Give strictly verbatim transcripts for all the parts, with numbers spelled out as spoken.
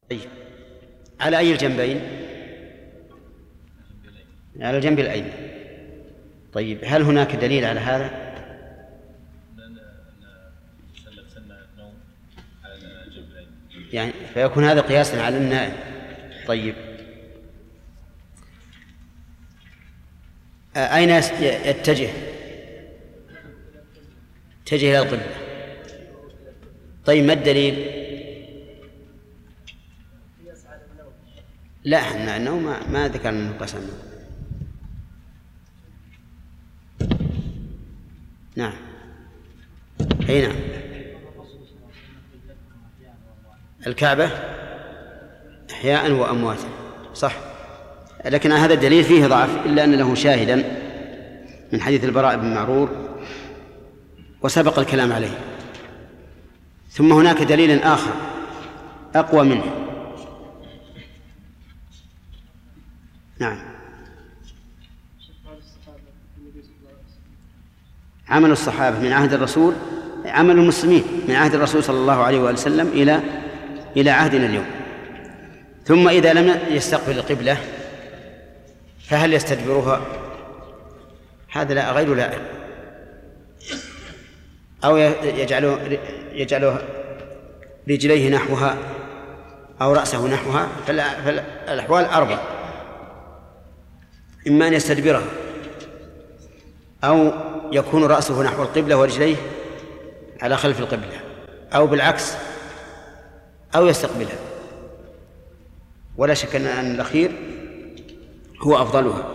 طيب على أي الجنبين؟ على الجنب الأيمن. طيب هل هناك دليل على هذا؟ يعني فيكون هذا قياسا على النائم. طيب أين يتجه؟ يتجه إلى القبلة. طيب ما الدليل؟ لا احنا النوم ما, ما ذكرنا انه قسم النوم. نعم اي نعم. الكعبة احياء وامواتا صح، لكن هذا الدليل فيه ضعف الا ان له شاهدا من حديث البراء بن معرور وسبق الكلام عليه. ثم هناك دليل آخر أقوى منه. نعم عمل الصحابة من عهد الرسول، عمل المسلمين من عهد الرسول صلى الله عليه وآله وسلم إلى إلى عهدنا اليوم. ثم إذا لم يستقبل القبلة فهل يستدبرها؟ هذا لا غير لائق. أو يجعله يجعله رجليه نحوها أو رأسه نحوها. فالأحوال أربع: إما أن يستدبرها، أو يكون رأسه نحو القبلة ورجليه على خلف القبلة، أو بالعكس، أو يستقبلها. ولا شك أن الأخير هو أفضلها.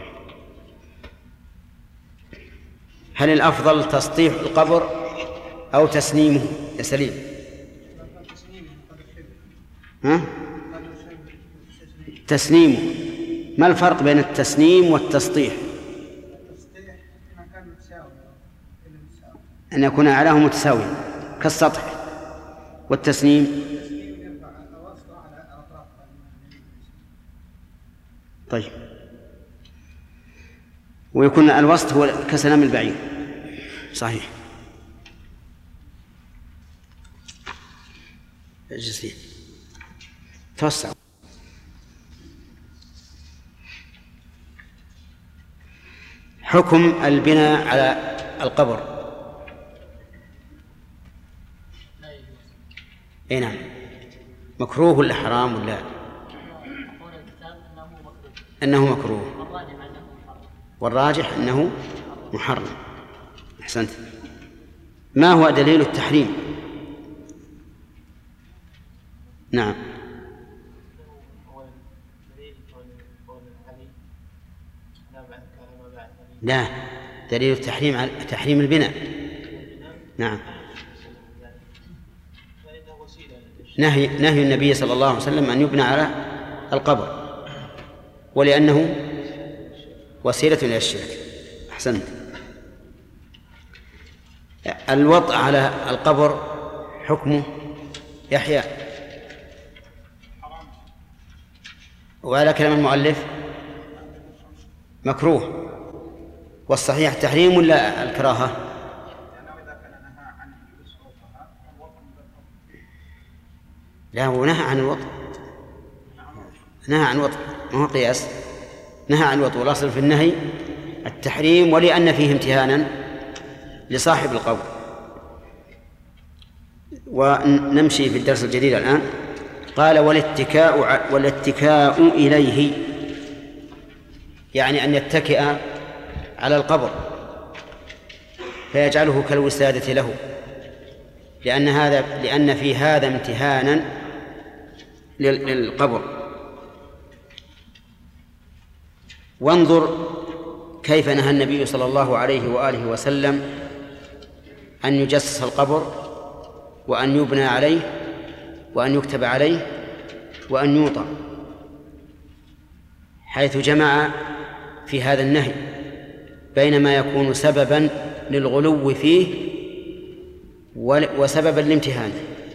هل الأفضل تسطيح القبر أو تسنيمه يا سليم؟ ها؟ تسنيمه. ما الفرق بين التسنيم والتسطيح؟ أن يكون أعلاه متساويا كالسطح، والتسنيم طيب ويكون الوسط هو كسنام البعير. صحيح. اجلسين توسع. حكم البناء على القبر. اي نعم. مكروه ولا حرام ولا؟ انه مكروه، والراجح انه محرم. احسنت. ما هو دليل التحريم؟ نعم. لا، دليل التحريم على تحريم البناء. نعم. نهي نهي النبي صلى الله عليه وسلم أن يبنى على القبر، ولأنه وسيلة إلى الشرك. أحسنت. الوطء على القبر حكمه يحيى. وعلى كلام المؤلف مكروه، والصحيح التحريم ولا الكراهة؟ لا، هو نهى عن الوطء، نهى عن الوطء، ما هو قياس. نهى عن الوطء، والأصل في النهي التحريم، ولأن فيه امتهانا لصاحب القبر. ونمشي في الدرس الجديد الآن. قال والاتكاء والاتكاء إليه، يعني أن يتكئ على القبر فيجعله كالوسادة له، لأن هذا لأن في هذا امتهانا للقبر. وانظر كيف نهى النبي صلى الله عليه وآله وسلم أن يجسس القبر، وأن يبنى عليه، وأن يكتب عليه، وأن يوطى، حيث جمع في هذا النهي بين ما يكون سببا للغلو فيه وسببا للامتهان.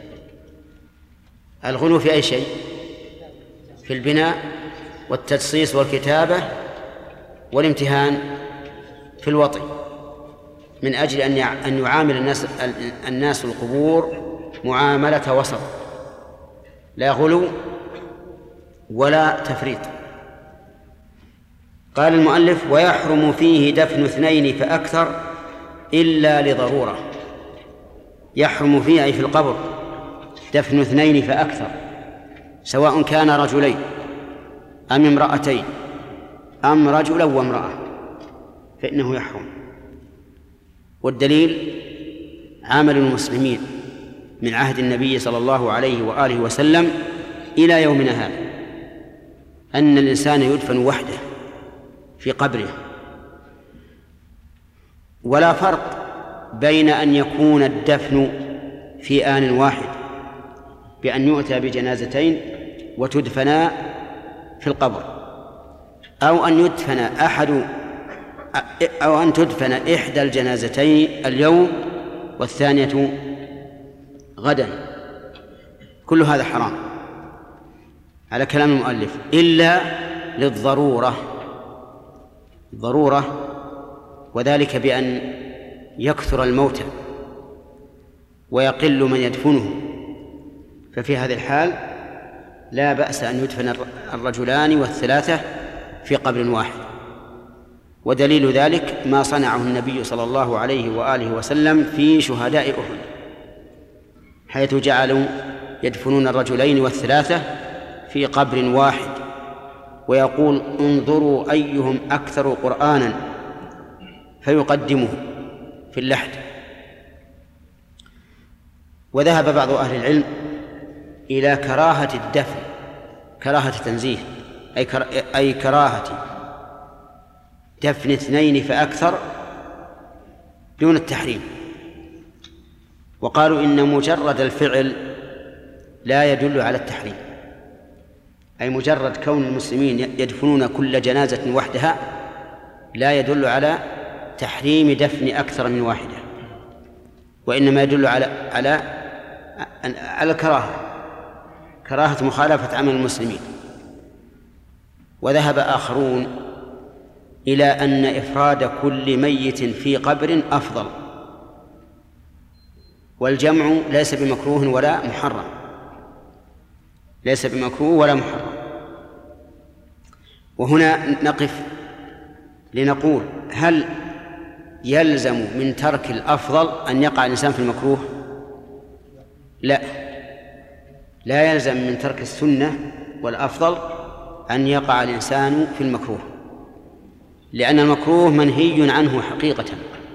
الغلو في أي شيء؟ في البناء والتجصيص والكتابة، والامتهان في الوطي، من أجل أن يعامل الناس الناس القبور معاملة وسط. لا غلو ولا تفريط. قال المؤلف: ويحرم فيه دفن اثنين فأكثر إلا لضرورة. يحرم فيه أي في القبر دفن اثنين فأكثر، سواء كان رجلين أم امرأتين أم رجلا وامرأة، فإنه يحرم. والدليل عمل المسلمين من عهد النبي صلى الله عليه وآله وسلم إلى يومنا هذا، أن الإنسان يدفن وحده في قبره، ولا فرق بين أن يكون الدفن في آن واحد بأن يؤتى بجنازتين وتدفنا في القبر، أو أن يدفن أحد أو أن تدفن إحدى الجنازتين اليوم والثانية غدا. كل هذا حرام على كلام المؤلف إلا للضرورة، ضرورة، وذلك بأن يكثر الموتى ويقل من يدفنه، ففي هذه الحال لا بأس أن يدفن الرجلان والثلاثة في قبر واحد. ودليل ذلك ما صنعه النبي صلى الله عليه وآله وسلم في شهداء أحد، حيث جعلوا يدفنون الرجلين والثلاثة في قبر واحد، ويقول: انظروا أيهم أكثر قرآنا، فيقدمه في اللحد. وذهب بعض أهل العلم إلى كراهة الدفن، كراهة تنزيه، أي, كرا... أي كراهة دفن اثنين فأكثر دون التحريم، وقالوا إن مجرد الفعل لا يدل على التحريم، أي مجرد كون المسلمين يدفنون كل جنازة وحدها لا يدل على تحريم دفن أكثر من واحدة، وإنما يدل على على على الكراهة، كراهة مخالفة عمل المسلمين. وذهب آخرون إلى أن إفراد كل ميت في قبر أفضل، والجمع ليس بمكروه ولا محرم، ليس بمكروه ولا محرم. وهنا نقف لنقول: هل يلزم من ترك الأفضل أن يقع الإنسان في المكروه؟ لا، لا يلزم من ترك السنة والأفضل أن يقع الإنسان في المكروه، لأن المكروه منهي عنه حقيقة،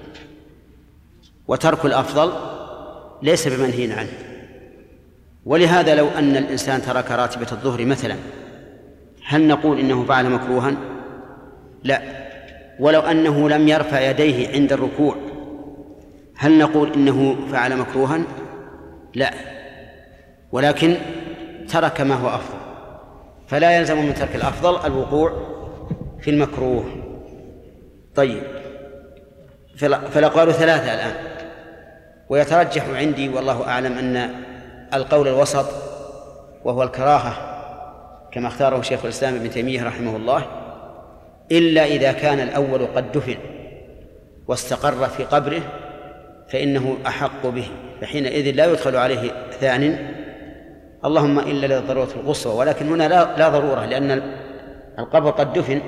وترك الأفضل ليس بمنهي عنه. ولهذا لو أن الإنسان ترك راتبة الظهر مثلا، هل نقول إنه فعل مكروها؟ لا. ولو أنه لم يرفع يديه عند الركوع، هل نقول إنه فعل مكروها؟ لا، ولكن ترك ما هو أفضل، فلا يلزم من ترك الأفضل الوقوع في المكروه. طيب، فالأقوال ثلاثة الآن، ويترجح عندي والله أعلم أن القول الوسط وهو الكراهة كما اختاره شيخ الإسلام ابن تيمية رحمه الله، إلا إذا كان الأول قد دفن واستقر في قبره فإنه أحق به، فحينئذ لا يدخل عليه ثان، اللهم إلا للضرورة القصوى، ولكن هنا لا, لا ضرورة، لأن القبر قد دفن.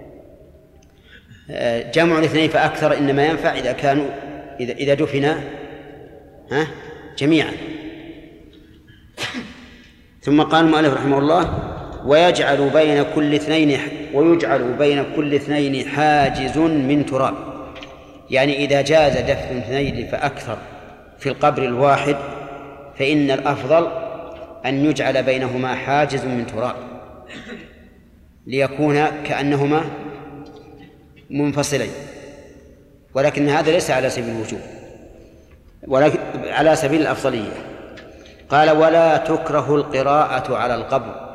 جمع الاثنين فأكثر إنما ينفع إذا كانوا إذا, إذا دفنا ها جميعا. ثم قال المؤلف رحمه الله: ويجعل بين كل اثنين ويجعل بين كل اثنين حاجز من تراب، يعني إذا جاز دفن اثنين فأكثر في القبر الواحد فإن الأفضل أن يجعل بينهما حاجز من تراب ليكون كأنهما منفصلين، ولكن هذا ليس على سبيل الوجوب ولكن على سبيل الأفضلية. قال: ولا تكره القراءة على القبر.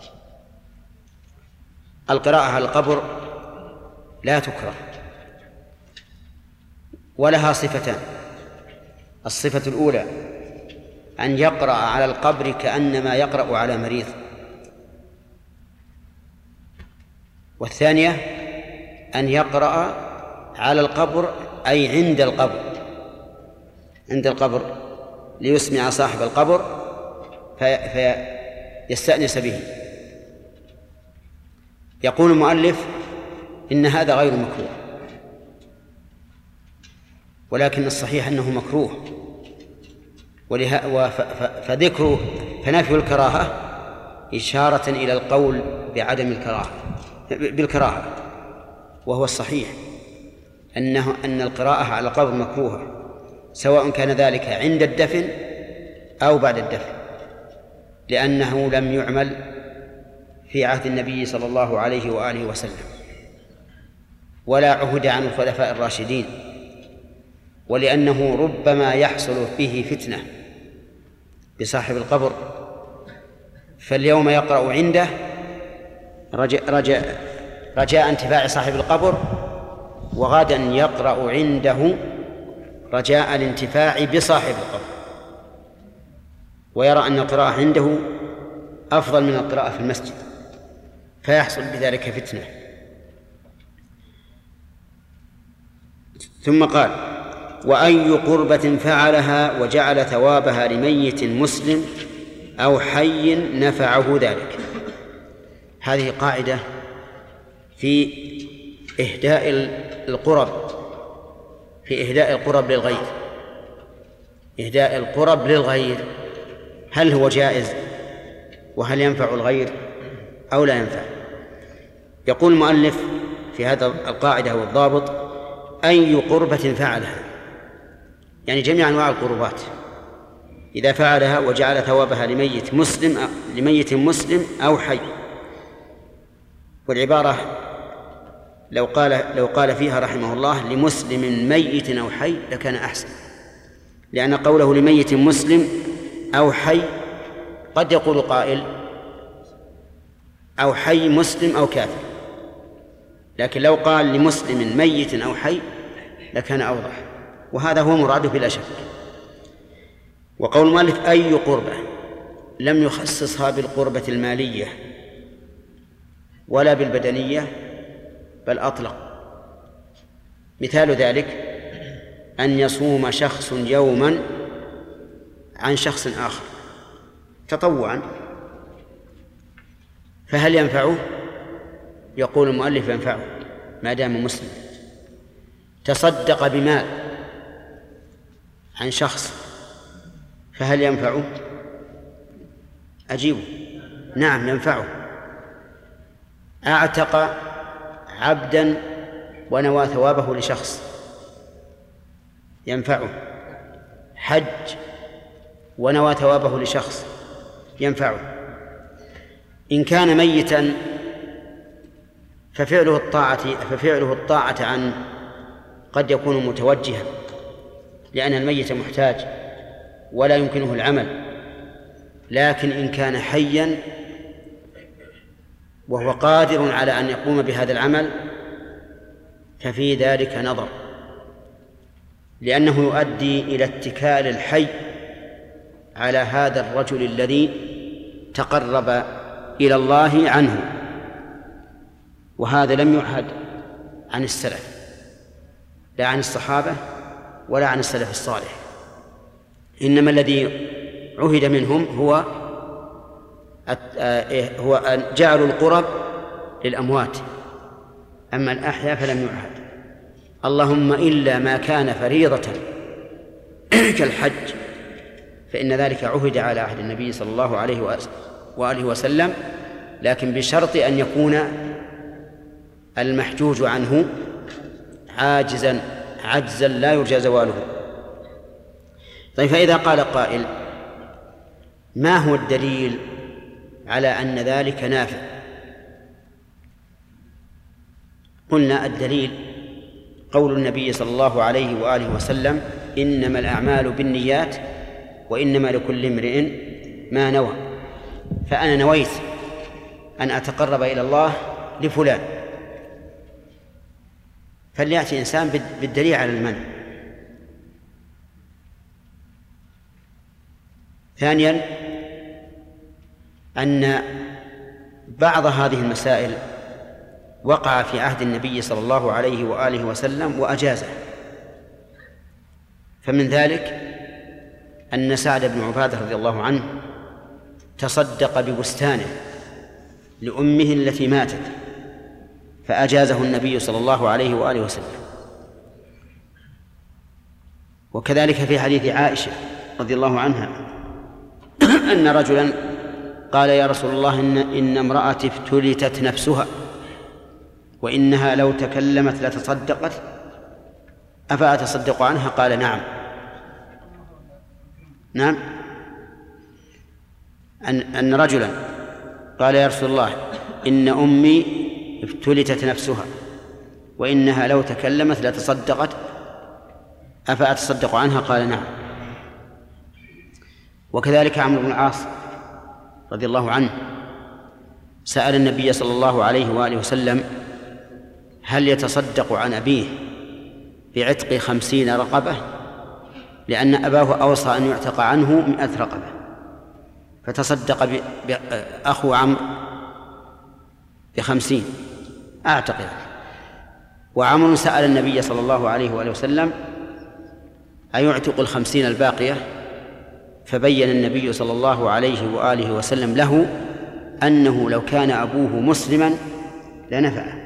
القراءة على القبر لا تكره، ولها صفتان: الصفة الأولى أن يقرأ على القبر كأنما يقرأ على مريض، والثانية أن يقرأ على القبر أي عند القبر، عند القبر ليسمع صاحب القبر في يستأنس به. يقول المؤلف إن هذا غير مكروه، ولكن الصحيح أنه مكروه، فذكر فنفي الكراهة إشارة إلى القول بعدم الكراهة بالكراهة، وهو الصحيح أنه أن القراءة على القبر مكروهة، سواء كان ذلك عند الدفن أو بعد الدفن، لأنه لم يعمل في عهد النبي صلى الله عليه وآله وسلم، ولا عهد عن الخلفاء الراشدين، ولأنه ربما يحصل به فتنة بصاحب القبر، فاليوم يقرأ عنده رجاء, رجاء, رجاء انتفاع صاحب القبر، وغدا يقرأ عنده رجاء الانتفاع بصاحب القبر، ويرى أن القراءة عنده أفضل من القراءة في المسجد، فيحصل بذلك فتنة. ثم قال: وأي قربة فعلها وجعل ثوابها لميت مسلم أو حي نفعه ذلك. هذه قاعدة في إهداء القرب في إهداء القرب للغير. إهداء القرب للغير هل هو جائز، وهل ينفع الغير أو لا ينفع؟ يقول المؤلف في هذا القاعدة والضابط: أي قربة فعلها، يعني جميع أنواع القربات إذا فعلها وجعل ثوابها لميت مسلم لميت مسلم أو حي. والعبارة لو قال لو قال فيها رحمه الله لمسلم ميت أو حي لكان أحسن، لأن قوله لميت مسلم أو حي قد يقول قائل أو حي مسلم أو كافر، لكن لو قال لمسلم ميت أو حي لكان أوضح، وهذا هو مراده بلا شك. وقول المؤلف أي قربة لم يخصصها بالقربة المالية ولا بالبدنية، بل أطلق. مثال ذلك أن يصوم شخص يوما عن شخص آخر تطوعا، فهل ينفعه؟ يقول المؤلف ينفعه ما دام مسلم. تصدق بمال عن شخص فهل ينفعه؟ أجيبه نعم ينفعه. أعتق عبدا ونوى ثوابه لشخص ينفعه. حج ونوى ثوابه لشخص ينفعه. إن كان ميتا ففعله الطاعة ففعله الطاعة عن قد يكون متوجها، لأن الميت محتاج ولا يمكنه العمل، لكن إن كان حيا وهو قادر على أن يقوم بهذا العمل ففي ذلك نظر، لأنه يؤدي إلى اتكال الحي على هذا الرجل الذي تقرب إلى الله عنه، وهذا لم يعهد عن السلف، لا عن الصحابة ولا عن السلف الصالح، إنما الذي عهد منهم هو هو أن جعلوا القرب للأموات، أما الأحياء فلم يعهد، اللهم إلا ما كان فريضة كالحج فإن ذلك عهد على عهد النبي صلى الله عليه وآله وسلم، لكن بشرط أن يكون المحجوج عنه عاجزا عجزا لا يرجى زواله. طيب، فإذا قال قائل ما هو الدليل على أن ذلك نافع؟ قلنا الدليل قول النبي صلى الله عليه وآله وسلم إنما الأعمال بالنيات وإنما لكل امرئ ما نوى، فأنا نويت أن أتقرب إلى الله لفلان، فليأتي إنسان بالدليل على المنع. ثانيا أن بعض هذه المسائل وقع في عهد النبي صلى الله عليه وآله وسلم وأجازه، فمن ذلك أن سعد بن عبادة رضي الله عنه تصدق ببستانه لأمه التي ماتت فأجازه النبي صلى الله عليه وآله وسلم. وكذلك في حديث عائشة رضي الله عنها أن رجلا قال يا رسول الله إن, إن امرأتي افتلتت نفسها وإنها لو تكلمت لتصدقت أفأتصدق عنها؟ قال نعم. نعم أن, أن رجلا قال يا رسول الله إن أمي افتلتت نفسها وإنها لو تكلمت لتصدقت أفأتصدق عنها؟ قال نعم. وكذلك عمرو بن العاص رضي الله عنه سأل النبي صلى الله عليه وآله وسلم هل يتصدق عن أبيه بعتق خمسين رقبة، لأن أباه أوصى أن يعتق عنه مئة رقبة، فتصدق أخو عمرو بخمسين أعتق. وعمرو سأل النبي صلى الله عليه وآله وسلم أيعتق الخمسين الباقية، فبين النبي صلى الله عليه وآله وسلم له أنه لو كان أبوه مسلما لنفعه،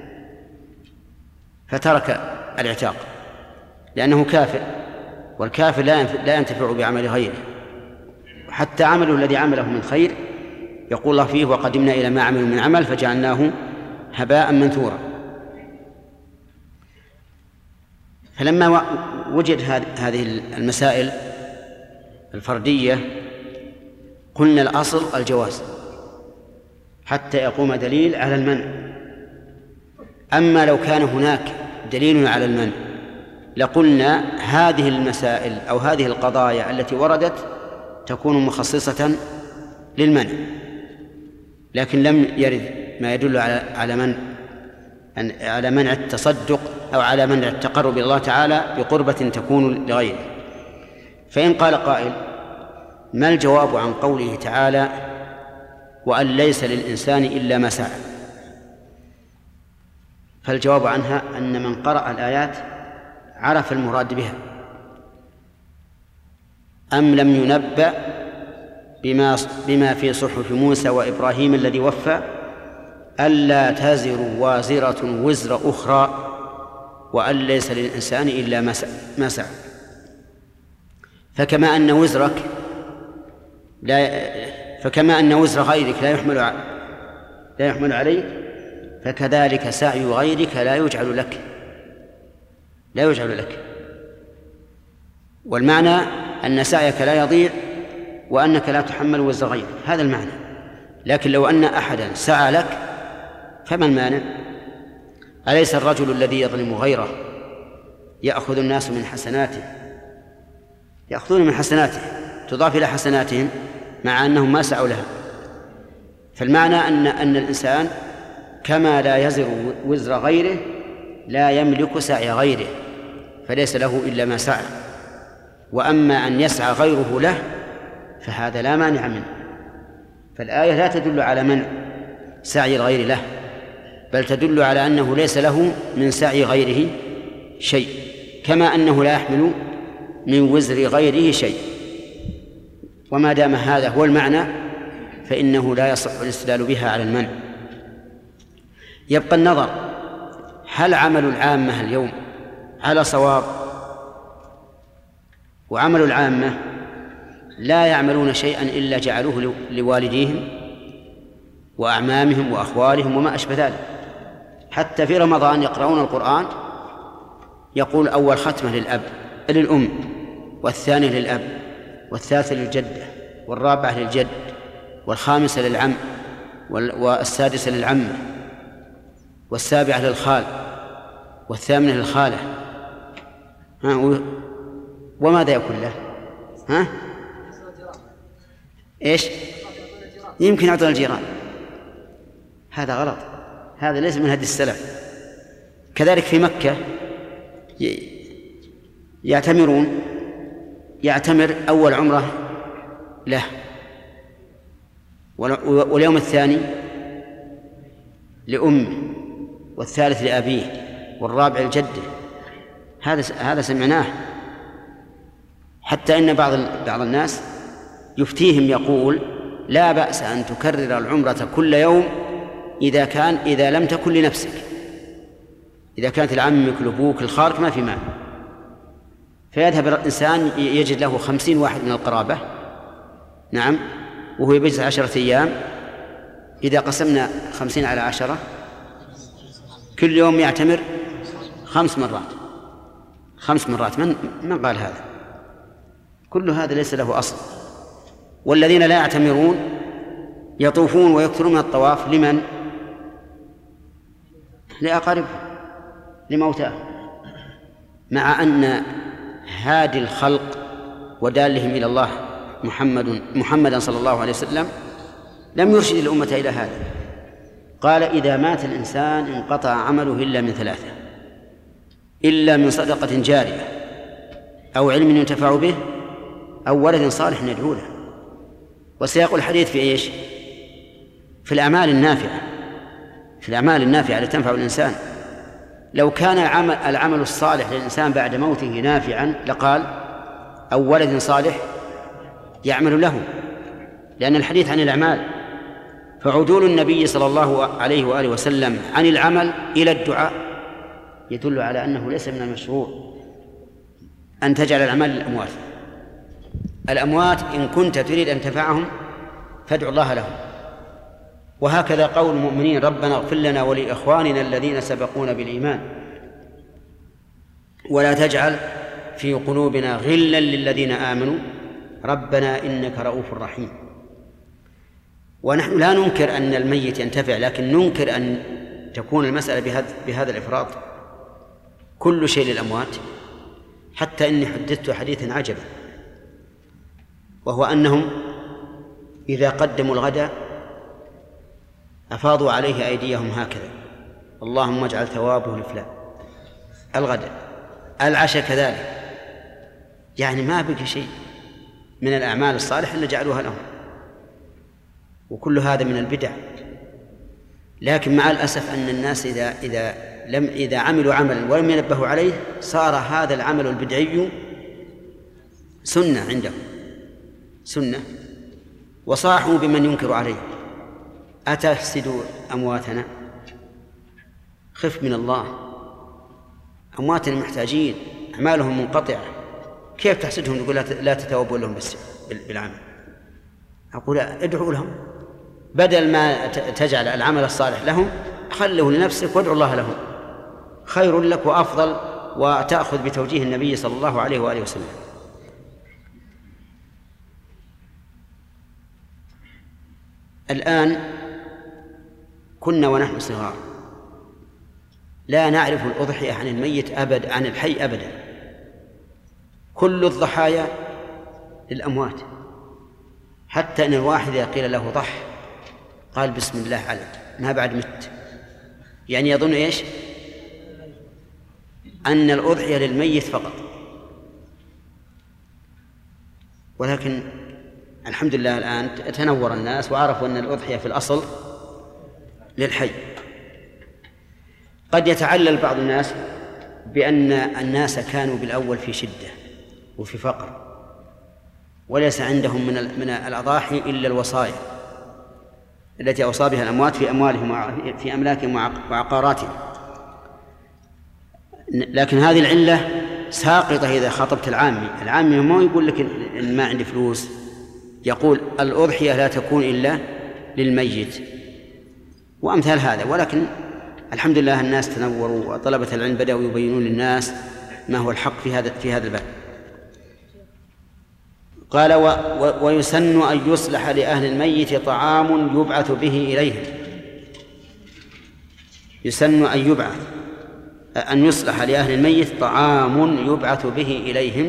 فترك الاعتاق لأنه كافر، والكافر لا ينتفع بعمل غيره، حتى عمله الذي عمله من خير يقول الله فيه وقدمنا إلى ما عملوا من عمل فجعلناه هباء منثورا. فلما وجد هذه المسائل الفردية قلنا الأصل الجواز حتى يقوم دليل على المنع. أما لو كان هناك دليل على المنع لقلنا هذه المسائل أو هذه القضايا التي وردت تكون مخصصة للمنع، لكن لم يرد ما يدل على منع على منع التصدق أو على منع التقرب إلى الله تعالى بقربة تكون لغيره. فإن قال قائل ما الجواب عن قوله تعالى وأن ليس للإنسان إلا ما سعى؟ فالجواب عنها أن من قرأ الآيات عرف المراد بها، أم لم ينبأ بما, بما في صحف موسى وإبراهيم الذي وفى ألا تزر وازرة وزر أخرى وأن ليس للإنسان إلا ما سعى. فكما أن وزرك لا فكما أن وزر غيرك لا يحمل لا يحمل عليك، فكذلك سعي غيرك لا يجعل لك لا يجعل لك والمعنى أن سعيك لا يضيع وأنك لا تحمل وزر غيرك، هذا المعنى. لكن لو أن أحدا سعى لك فما المانع؟ أليس الرجل الذي يظلم غيره يأخذ الناس من حسناته يأخذون من حسناته تضاف إلى حسناتهم مع أنهم ما سعوا لها؟ فالمعنى أن أن الإنسان كما لا يزر وزر غيره لا يملك سعي غيره، فليس له إلا ما سعى. وأما أن يسعى غيره له فهذا لا مانع منه. فالآية لا تدل على منع سعي الغير له، بل تدل على أنه ليس له من سعي غيره شيء، كما أنه لا يحمل من وزر غيره شيء. وما دام هذا هو المعنى فإنه لا يصح الاستدلال بها على المنع. يبقى النظر هل عمل العامة اليوم على صواب؟ وعمل العامة لا يعملون شيئا إلا جعلوه لوالديهم وأعمامهم وأخوالهم وما أشبه ذلك. حتى في رمضان يقرؤون القرآن يقول أول ختمة للأب للأم، والثانية للأب، والثالثة للجدة، والرابعة للجد، والخامسة للعم، والسادسة للعمة، والسابعة للخال، والثامنة للخالة. ها وماذا يكون له؟ ها إيش؟ يمكن يعطي الجيران. هذا غلط، هذا ليس من هدي السلف. كذلك في مكة يعتمرون يعتمر أول عمرة له، واليوم الثاني لأمه، والثالث لأبيه، والرابع لجده. هذا هذا سمعناه. حتى إن بعض بعض الناس يفتيهم يقول لا بأس أن تكرر العمرة كل يوم إذا كان إذا لم تكن لنفسك. إذا كانت العمك الأبوك الخالك ما في مال، فيذهب الإنسان يجد له خمسين واحد من القرابة، نعم، وهو يجلس عشرة أيام، إذا قسمنا خمسين على عشرة كل يوم يعتمر خمس مرات خمس مرات من من قال هذا؟ كل هذا ليس له أصل. والذين لا يعتمرون يطوفون ويكثرون من الطواف لمن؟ لأقاربهم، لموتاه، مع أن هادي الخلق ودالهم إلى الله محمد محمدا صلى الله عليه وسلم لم يرشد الأمة إلى هذا. قال: إذا مات الإنسان انقطع عمله إلا من ثلاثة: إلا من صدقة جارية، أو علم ينتفع به، أو ولد صالح يدعو له. وسياق الحديث في إيش؟ في الأعمال النافعة، في الأعمال النافعة التي تنفع الإنسان. لو كان العمل, العمل الصالح للإنسان بعد موته نافعا لقال: أو ولد صالح يعمل له، لأن الحديث عن الأعمال. فعدول النبي صلى الله عليه وآله وسلم عن العمل إلى الدعاء يدل على أنه ليس من المشروع أن تجعل العمل للأموات. الأموات إن كنت تريد أن تنفعهم فادعوا الله لهم. وهكذا قول المؤمنين: ربنا اغفر لنا ولإخواننا الذين سبقونا بالإيمان ولا تجعل في قلوبنا غلا للذين آمنوا ربنا إنك رؤوف رحيم. ونحن لا ننكر أن الميت ينتفع، لكن ننكر أن تكون المسألة بهذا, بهذا الإفراط، كل شيء للأموات. حتى إني حدثت حديثا عجبا، وهو أنهم إذا قدموا الغداء أفاضوا عليه أيديهم هكذا: اللهم اجعل ثوابه لفلان. الغداء، العشاء كذلك، يعني ما بقي شيء من الأعمال الصالحة إلا جعلوها لهم. وكل هذا من البدع. لكن مع الأسف أن الناس إذا إذا لم إذا عملوا عملا ولم ينبهوا عليه صار هذا العمل البدعي سنة عندهم، سنة، وصاحوا بمن ينكر عليه: أتحسد أمواتنا؟ خف من الله، أمواتنا محتاجين، أعمالهم منقطعة، كيف تحسدهم تقول لا تتوبوا لهم بس بالعمل؟ أقول ادعوا لهم، بدل ما تجعل العمل الصالح لهم خله لنفسك وادعوا الله لهم، خير لك وأفضل، وتأخذ بتوجيه النبي صلى الله عليه وآله وسلم. الآن كنا ونحن صغار لا نعرف الأضحية عن الميت أبد، عن الحي أبدا. كل الضحايا للأموات، حتى أن الواحد إذا قيل له ضح قال بسم الله عليك، ما بعد مت، يعني يظن إيش؟ أن الأضحية للميت فقط. ولكن الحمد لله الآن تنور الناس وعرفوا أن الأضحية في الأصل للحي. قد يتعلل بعض الناس بأن الناس كانوا بالأول في شدة وفي فقر وليس عندهم من من الأضاحي إلا الوصايا التي أوصى بها الأموات في أموالهم في أملاكهم وعقاراتهم. لكن هذه العلة ساقطة إذا خاطبت العامي. العامي ما يقول لك إن ما عندي فلوس، يقول الأضحية لا تكون إلا للميت وأمثال هذا. ولكن الحمد لله الناس تنوروا وطلبة العلم بدأوا يبينون للناس ما هو الحق في هذا في هذا الباب. قال و و ويسن أن يصلح لأهل الميت طعام يبعث به إليهم. يسن أن يبعث أن يصلح لأهل الميت طعام يبعث به إليهم،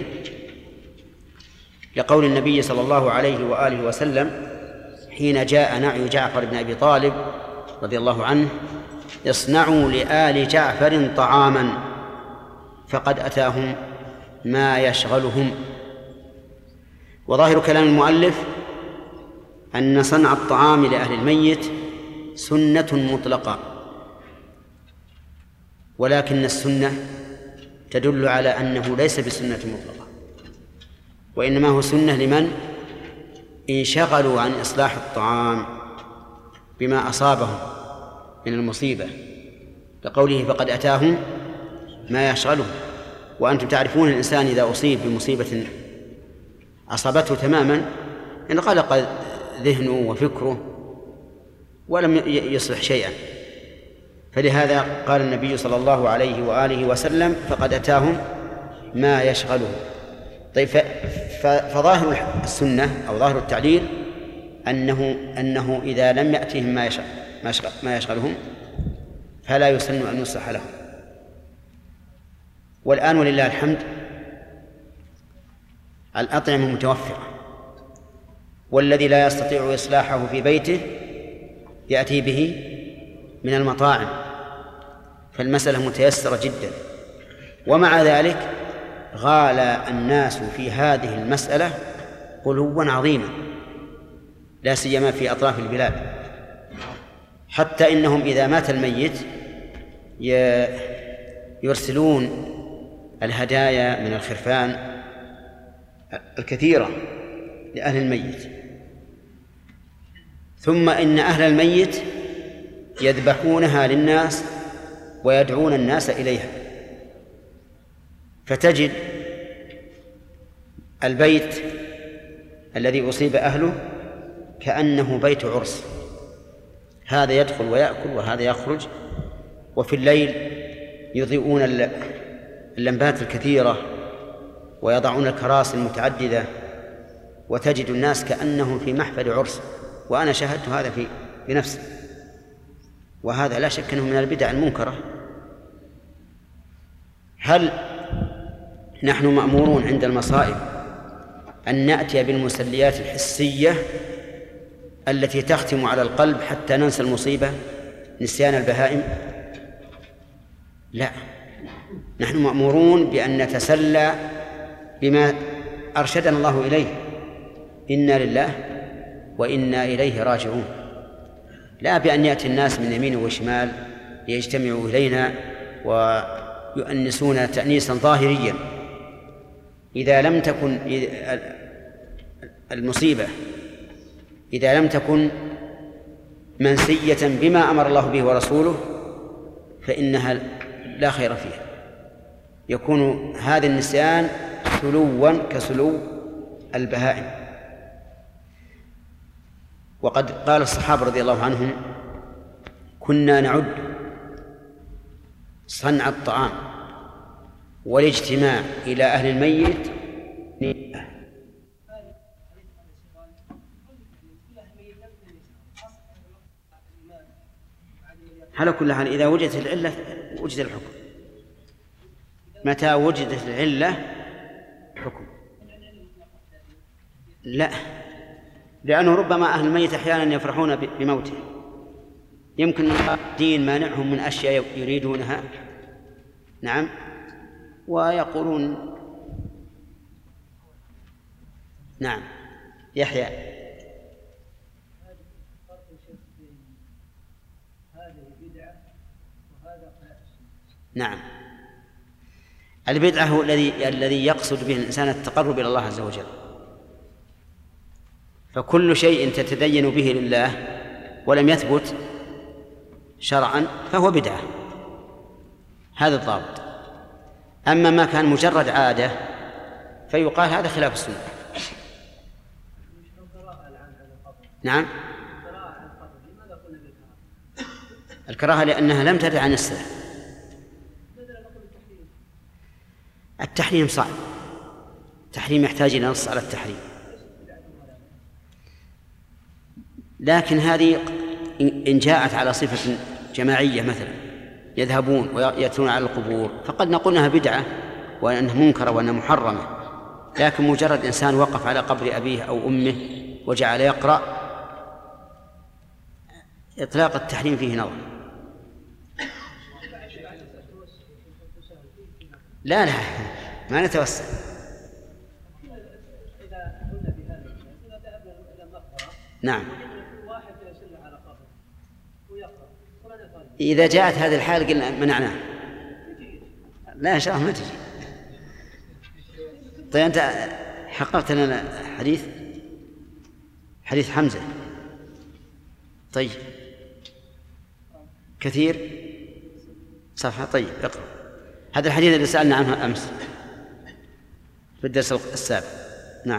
لقول النبي صلى الله عليه وآله وسلم حين جاء نعي جعفر بن أبي طالب رضي الله عنه: اصنعوا لآل جعفر طعاما، فقد أتاهم ما يشغلهم. وظاهر كلام المؤلف أن صنع الطعام لأهل الميت سنة مطلقة، ولكن السنة تدل على أنه ليس بسنة مطلقة، وإنما هو سنة لمن؟ انشغلوا عن إصلاح الطعام بما أصابهم من المصيبة، لقوله فقد أتاهم ما يشغلهم. وأنتم تعرفون الإنسان إذا أصيب بمصيبة أصابته تماما انغلق ذهنه وفكره ولم يصلح شيئا. فلهذا قال النبي صلى الله عليه وآله وسلم فقد أتاهم ما يشغله. طيب، فظاهر السنة أو ظاهر التعليل أنه أنه إذا لم يأتهم ما يشغل ما يشغلهم فلا يسن أن يصلح لهم. والآن ولله الحمد الأطعمة متوفرة، والذي لا يستطيع إصلاحه في بيته يأتي به من المطاعم، فالمسألة متيسرة جدا. ومع ذلك غالى الناس في هذه المسألة غلوا عظيما، لا سيما في أطراف البلاد، حتى إنهم إذا مات الميت يرسلون الهدايا من الخرفان الكثيرة لأهل الميت، ثم إن أهل الميت يذبحونها للناس ويدعون الناس إليها، فتجد البيت الذي أصيب أهله كأنه بيت عرس، هذا يدخل ويأكل وهذا يخرج. وفي الليل يضيئون اللمبات الكثيرة ويضعون الكراسي المتعددة، وتجد الناس كأنهم في محفل عرس، وأنا شاهدت هذا في بنفسي، وهذا لا شك أنه من البدع المنكرة. هل نحن مأمورون عند المصائب أن نأتي بالمسليات الحسية التي تختم على القلب حتى ننسى المصيبة نسيان البهائم؟ لا، نحن مأمورون بأن نتسلى بما أرشدنا الله إليه، إنا لله وإنا إليه راجعون، لا بأن يأتي الناس من يمين وشمال ليجتمعوا إلينا ويؤنسون تأنيسا ظاهريا. إذا لم تكن المصيبة إذا لم تكن منسية بما أمر الله به ورسوله فإنها لا خير فيها، يكون هذا النسيان سلوا كسلو البهائم. وقد قال الصحابة رضي الله عنهم كنا نعد صنع الطعام والاجتماع إلى أهل الميت. على كل حال إذا وجدت العلة وجد الحكم، متى وجدت العلة حكم. لا، لأنه ربما أهل الميت أحيانا يفرحون بموته، يمكن الدين مانعهم من أشياء يريدونها، نعم، ويقولون نعم. يحيى نعم، البدعة هو الذي الذي يقصد به الإنسان التقرب إلى الله عز وجل، فكل شيء تتدين به لله ولم يثبت شرعا فهو بدعة، هذا الضابط. أما ما كان مجرد عادة فيقال هذا خلاف السنة. نعم، الكراهة لأنها لم ترد عن السلف. التحريم صعب، التحريم يحتاج إلى نص على التحريم، لكن هذه إن جاءت على صفة جماعية مثلا يذهبون ويأتون على القبور فقد نقول أنها بدعة وأنها منكرة وأنها محرمة، لكن مجرد إنسان وقف على قبر أبيه أو أمه وجعل يقرأ، إطلاق التحريم فيه نظر. لا لا ما نتوسع. نعم، إذا جاءت هذه الحال قلنا منعناه، لا إن شاء الله ما تجي. طيب أنت حققت لنا حديث حديث حمزة. طيب كثير صفحة. طيب اقرأ هذا الحديث اللي سألنا عنه أمس في الدرس السابق. نعم.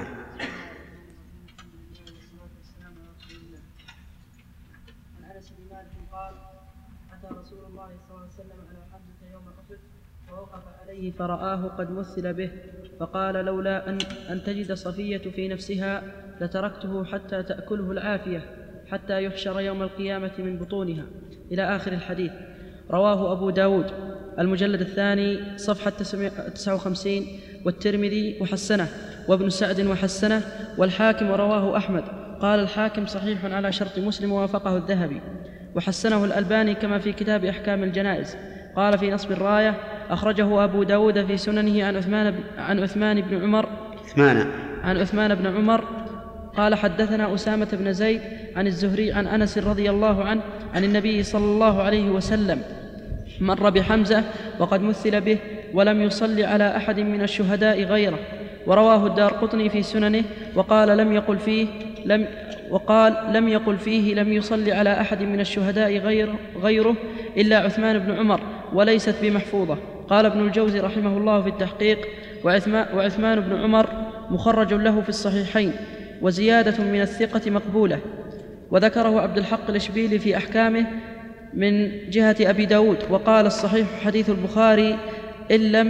عن أنس بن مالك قال أتى رسول الله صلى الله عليه وسلم على حمزة يوم أحد فوقف عليه فرآه قد مثل به فقال لولا أن, أن تجد صفية في نفسها لتركته حتى تأكله العافية حتى يحشر يوم القيامة من بطونها إلى آخر الحديث. رواه أبو داود المجلد الثاني صفحة تسعة وخمسين والترمذي وحسنه وابن سعد وحسنه والحاكم ورواه أحمد. قال الحاكم صحيح على شرط مسلم ووافقه الذهبي وحسنه الألباني كما في كتاب أحكام الجنائز. قال في نصب الراية أخرجه أبو داود في سننه عن عثمان عن عثمان بن عمر عثمان عن عثمان بن عمر قال حدثنا أسامة بن زيد عن الزهري عن أنس رضي الله عنه عن النبي صلى الله عليه وسلم مر بحمزة وقد مثل به ولم يصلي على أحد من الشهداء غيره. ورواه الدارقطني في سننه وقال لم يقل فيه لم وقال لم يقل فيه لم يصلي على أحد من الشهداء غير غيره إلا عثمان بن عمر وليست بمحفوظة. قال ابن الجوزي رحمه الله في التحقيق وعثمان بن عمر مخرج له في الصحيحين وزيادة من الثقة مقبولة. وذكره عبد الحق الإشبيلي في أحكامه من جهة أبي داود وقال الصحيح حديث البخاري إن لم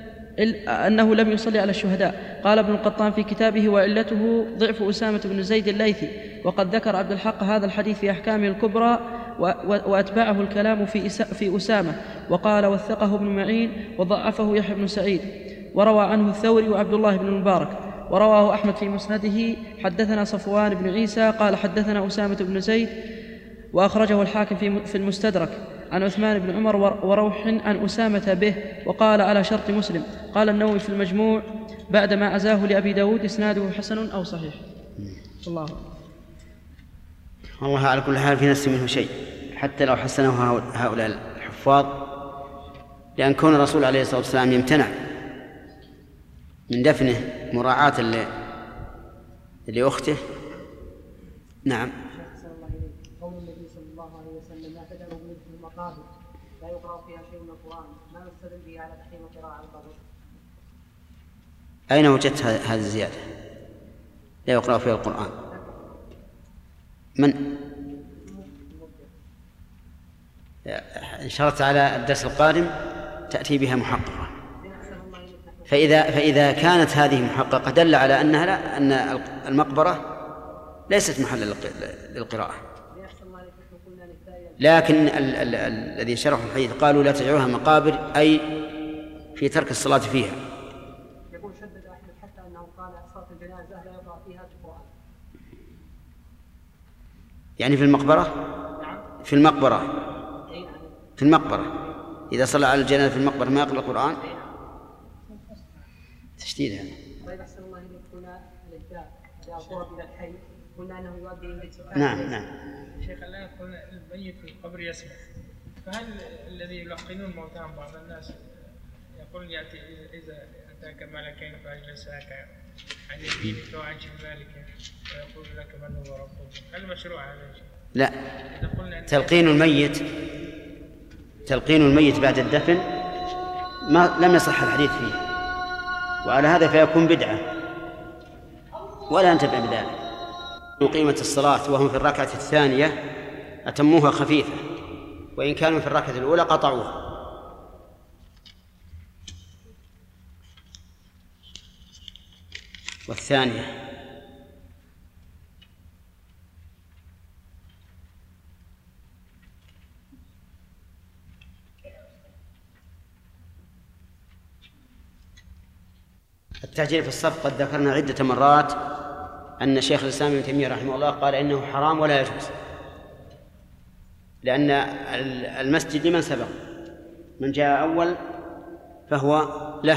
أنه لم يصلي على الشهداء. قال ابن القطان في كتابه وعلته ضعف أسامة بن زيد الليثي. وقد ذكر عبد الحق هذا الحديث في أحكامه الكبرى وأتبعه الكلام في أسامة وقال وثقه ابن معين وضعفه يحيى بن سعيد. وروى عنه الثوري وعبد الله بن المبارك. ورواه أحمد في مسنده حدثنا صفوان بن عيسى قال حدثنا أسامة بن زيد وأخرجه الحاكم في المستدرك عن عثمان بن عمر وروح عن أسامة به وقال على شرط مسلم. قال النووي في المجموع بعدما عزاه لأبي داود إسناده حسن أو صحيح. الله والله على كل حال في نفس منه شيء حتى لو حسنه هؤلاء الحفاظ لأن كون الرسول عليه الصلاة والسلام يمتنع من دفنه مراعاة لأخته. نعم. قول النبي صلى الله عليه وسلم لا تدعوا بيوت المقابر لا يقرأ فيها شيء من القرآن ما نستدل به على تحريم قراءة القبر. أين وجدت هذه الزيادة؟ لا يقرأ فيها القرآن. من؟ إن شرطت على الدرس القادم تأتي بها محققة. فإذا فإذا كانت هذه محققة دل على أنها لا أن المقبرة ليست محل للقراءة. لكن ال- ال- الذي شرحوا الحديث قالوا لا تجعلوها مقابر أي في ترك الصلاة فيها. يقول شدد أحمد حتى أنه قال صلاة الجنازة لا يقرأ فيها القرآن. يعني في المقبرة؟ في المقبرة في المقبرة إذا صلى على الجنازة في المقبرة ما يقرأ القرآن. تشديد هذا. طيب أحسن الله إليك قلنا الإبداع إذا قرب إلى الحي قلنا أنه يؤدي إلى سؤال. نعم نعم. شيخ الآن قلنا الميت في القبر يسمع فهل الذي يلقنون موتاهم بعض الناس يقول يأتي إذا أتاك ملكين فأجلساك عن يمينك وعن شمالك ويقول لك من هو ربك هل مشروع هذا الشيء؟ لا. تلقين الميت تلقين الميت بعد الدفن ما لم يصح الحديث فيه وعلى هذا فيكون بدعة ولا ينتفع بذلك. قيمة الصلاة وهم في الركعة الثانية أتموها خفيفة وإن كانوا في الركعة الأولى قطعوها. والثانية التعجيل في الصف قد ذكرنا عدة مرات أن شيخ الإسلام ابن تيمية رحمه الله قال إنه حرام ولا يجوز لأن المسجد لمن سبق من جاء أول فهو له.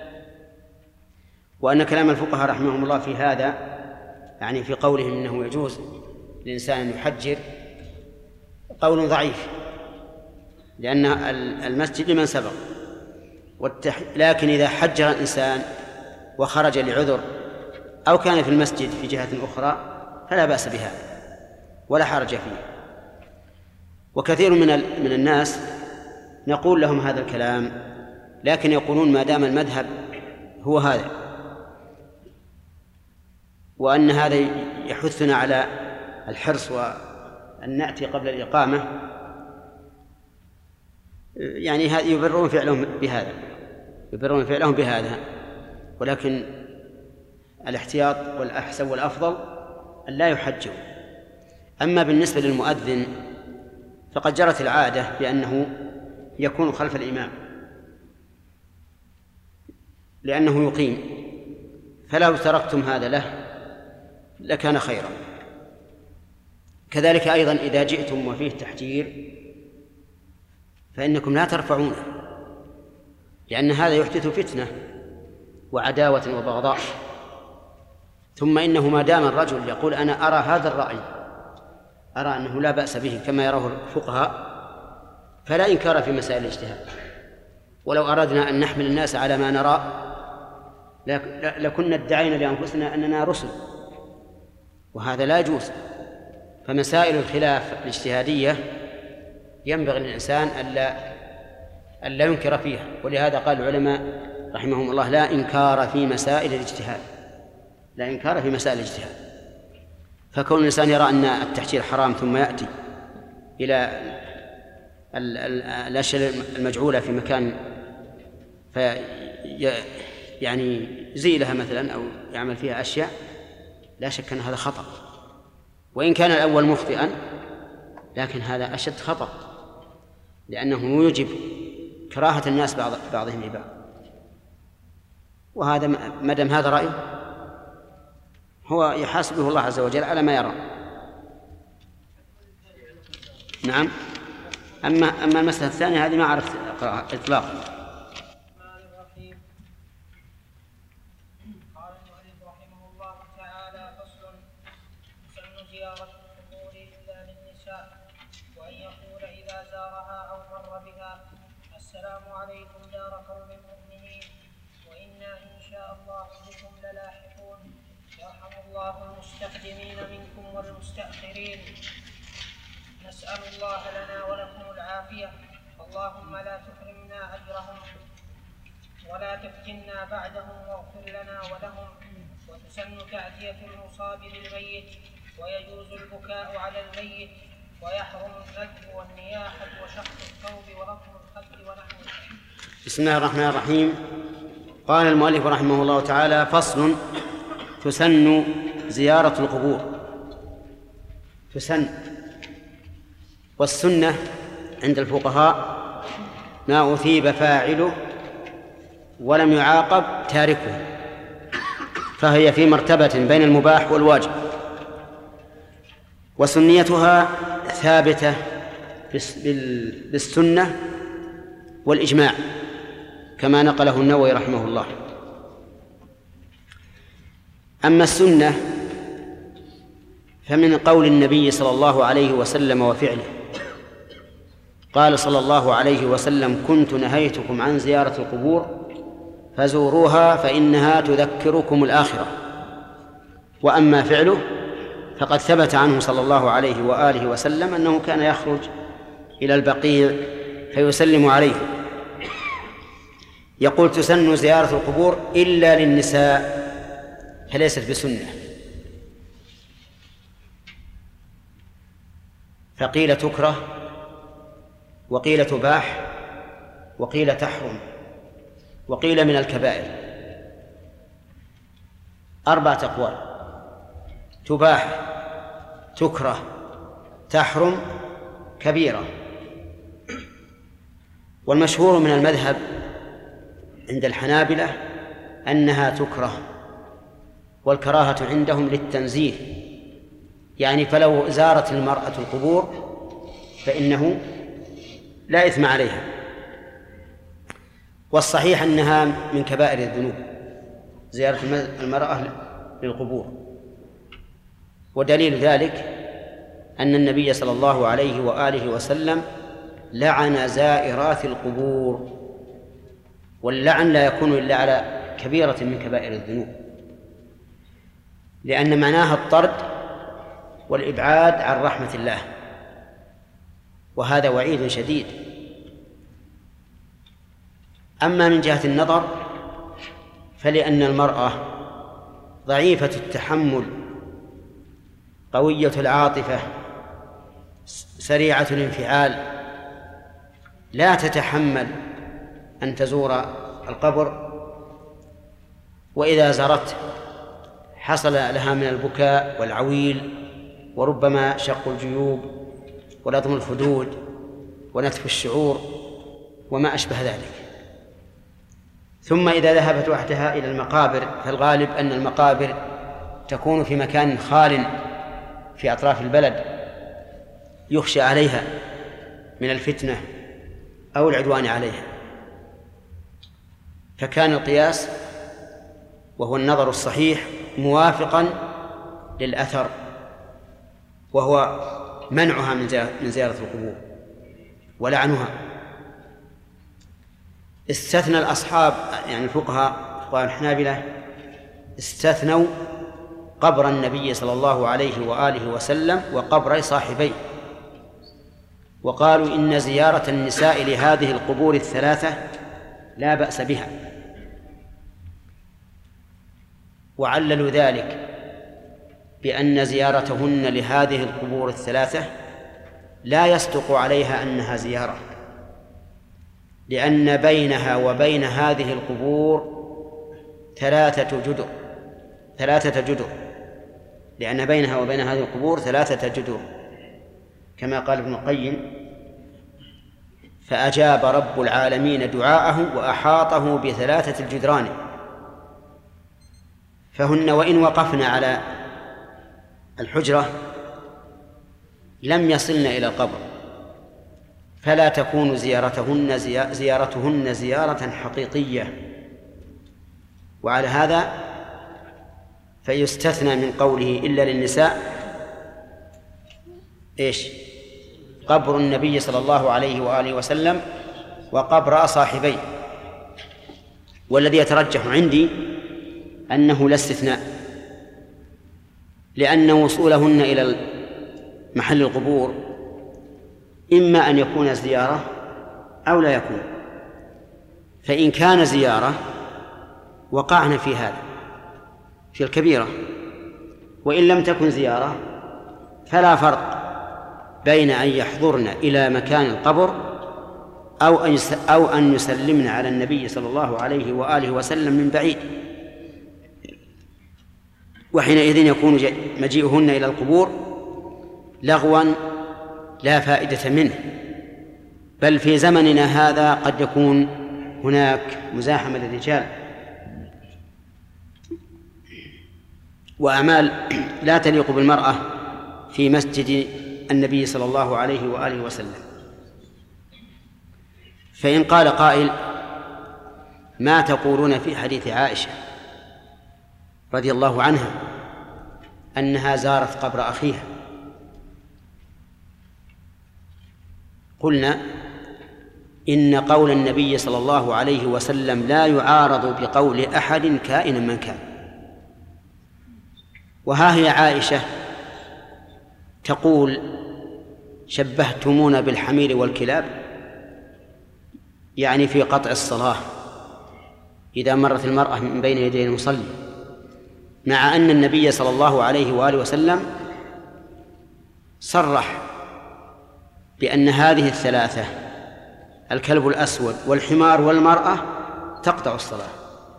وأن كلام الفقهاء رحمهم الله في هذا يعني في قولهم إنه يجوز للإنسان أن يحجر قول ضعيف لأن المسجد لمن سبق والتح... لكن إذا حجر الإنسان وخرج لعذر أو كان في المسجد في جهة أخرى فلا بأس بهذا ولا حرج فيه. وكثير من من الناس نقول لهم هذا الكلام، لكن يقولون ما دام المذهب هو هذا وأن هذا يحثنا على الحرص وأن نأتي قبل الإقامة، يعني يبررون فعلهم بهذا يبررون فعلهم بهذا ولكن الاحتياط والأحسن والأفضل أن لا يحجوا. أما بالنسبة للمؤذن فقد جرت العادة بأنه يكون خلف الإمام لأنه يقيم، فلو تركتم هذا له لكان خيرا. كذلك أيضا إذا جئتم وفيه تحجير فإنكم لا ترفعونه، لأن هذا يحدث فتنة وعداوة وبغضاء. ثم إنه ما دام الرجل يقول أنا أرى هذا الرأي، أرى أنه لا بأس به كما يراه الفقهاء، فلا إنكار في مسائل الاجتهاد. ولو أردنا أن نحمل الناس على ما نرى لكنا ادعينا لأنفسنا أننا رسل، وهذا لا يجوز. فمسائل الخلاف الاجتهادية ينبغي للإنسان ألا ألا ينكر فيها، ولهذا قال العلماء رحمهم الله لا إنكار في مسائل الاجتهاد، لا إنكار في مسائل الاجتهاد. فكون الإنسان يرى أن التحجير حرام ثم يأتي إلى الأشياء المجعولة في مكان في يعني يزيلها مثلا أو يعمل فيها أشياء، لا شك أن هذا خطأ، وإن كان الأول مخطئا لكن هذا أشد خطأ، لأنه يوجب كراهة الناس بعض بعضهم لبعض. وهذا ما دام هذا رأيه هو يحاسبه الله عز وجل على ما يرى. نعم. أما أما المسألة الثانية هذه ما عرفت أقرأها إطلاقا. قال المؤلف رحمه الله تعالى: فصل: تسن زيارة القبور إلا للنساء، وأن يقول إذا زارها أو مر بها: السلام عليكم دار قوم مؤمنين، وإنا إن شاء الله بكم للاحقون، يرحم الله المستقدمين منكم والمستأخرين، نسأل الله لنا ولكم العافية، اللهم لا تحرمنا أجرهم ولا تفتنا بعدهم، واغفر لنا ولهم. وتسن تعزية المصاب بالميت، ويجوز البكاء على الميت، ويحرم الندب والنياحة وشق الثوب ورفع الخد ونحوه. بسم الله الرحمن الرحيم. قال المؤلف رحمه الله تعالى: فصل: تسن زيارة القبور. تسن، والسنة عند الفقهاء ما أثيب فاعله ولم يعاقب تاركه، فهي في مرتبة بين المباح والواجب، وسنيتها ثابتة بالسنة والإجماع كما نقله النووي رحمه الله. أما السنة فمن قول النبي صلى الله عليه وسلم وفعله، قال صلى الله عليه وسلم: كنت نهيتكم عن زيارة القبور فزوروها فإنها تذكركم الآخرة. وأما فعله فقد ثبت عنه صلى الله عليه وآله وسلم أنه كان يخرج إلى البقيع فيسلم عليه. يقول: تسن زيارة القبور إلا للنساء، فليست بسنة. فقيل تكره، وقيل تباح، وقيل تحرم، وقيل من الكبائر. أربعة أقوال: تباح، تكره، تحرم، كبيرة. والمشهور من المذهب عند الحنابلة أنها تكره، والكراهة عندهم للتنزيه، يعني فلو زارت المرأة القبور فإنه لا إثم عليها. والصحيح أنها من كبائر الذنوب زيارة المرأة للقبور. ودليل ذلك أن النبي صلى الله عليه وآله وسلم لعن زائرات القبور، واللعن لا يكون إلا على كبيرة من كبائر الذنوب، لأن معناها الطرد والإبعاد عن رحمة الله، وهذا وعيد شديد. أما من جهة النظر فلأن المرأة ضعيفة التحمل قوية العاطفة سريعة الانفعال، لا تتحمل أن تزور القبر، وإذا زارته حصل لها من البكاء والعويل، وربما شق الجيوب ولطم الخدود ونتف الشعور وما أشبه ذلك. ثم إذا ذهبت وحدها إلى المقابر فالغالب أن المقابر تكون في مكان خال في أطراف البلد يخشى عليها من الفتنة أو العدوان عليها، فكان القياس وهو النظر الصحيح موافقا للأثر، وهو منعها من زيارة القبور ولعنها. استثنى الأصحاب يعني الفقهاء فقهاء الحنابلة استثنوا قبر النبي صلى الله عليه وآله وسلم وقبر صاحبيه، وقالوا إن زيارة النساء لهذه القبور الثلاثة لا بأس بها، وعللوا ذلك بأن زيارتهن لهذه القبور الثلاثة لا يصدق عليها أنها زيارة، لأن بينها وبين هذه القبور ثلاثة جدر ثلاثة جدر لأن بينها وبين هذه القبور ثلاثة جدر كما قال ابن القيم: فأجاب رب العالمين دعاءه وأحاطه بثلاثة الجدران، فهن وإن وقفنا على الحجرة لم يصلن إلى القبر، فلا تكون زيارتهن زيارتهن زيارة حقيقية. وعلى هذا فيستثنى من قوله إلا للنساء إيش؟ قبر النبي صلى الله عليه وآله وسلم وقبر صاحبيه. والذي يترجح عندي أنه لا استثناء، لأن وصولهن إلى محل القبور إما أن يكون زيارة أو لا يكون، فإن كان زيارة وقعنا في هذا في الكبيرة، وإن لم تكن زيارة فلا فرق بين أن يحضرن إلى مكان القبر أو أن أو أن يسلمن على النبي صلى الله عليه وآله وسلم من بعيد، وحينئذ يكون مجيئهن إلى القبور لغوا لا فائدة منه، بل في زمننا هذا قد يكون هناك مزاحمة للرجال وأعمال لا تليق بالمرأة في مسجد النبي صلى الله عليه وآله وسلم. فإن قال قائل: ما تقولون في حديث عائشة رضي الله عنها أنها زارت قبر أخيها؟ قلنا: إن قول النبي صلى الله عليه وسلم لا يعارض بقول أحد كائنا من كان. وها هي عائشة تقول: شبهتمونا بالحمير والكلاب، يعني في قطع الصلاة إذا مرت المرأة من بين يدي المصلي، مع أن النبي صلى الله عليه وآله وسلم صرح بأن هذه الثلاثة الكلب الأسود والحمار والمرأة تقطع الصلاة،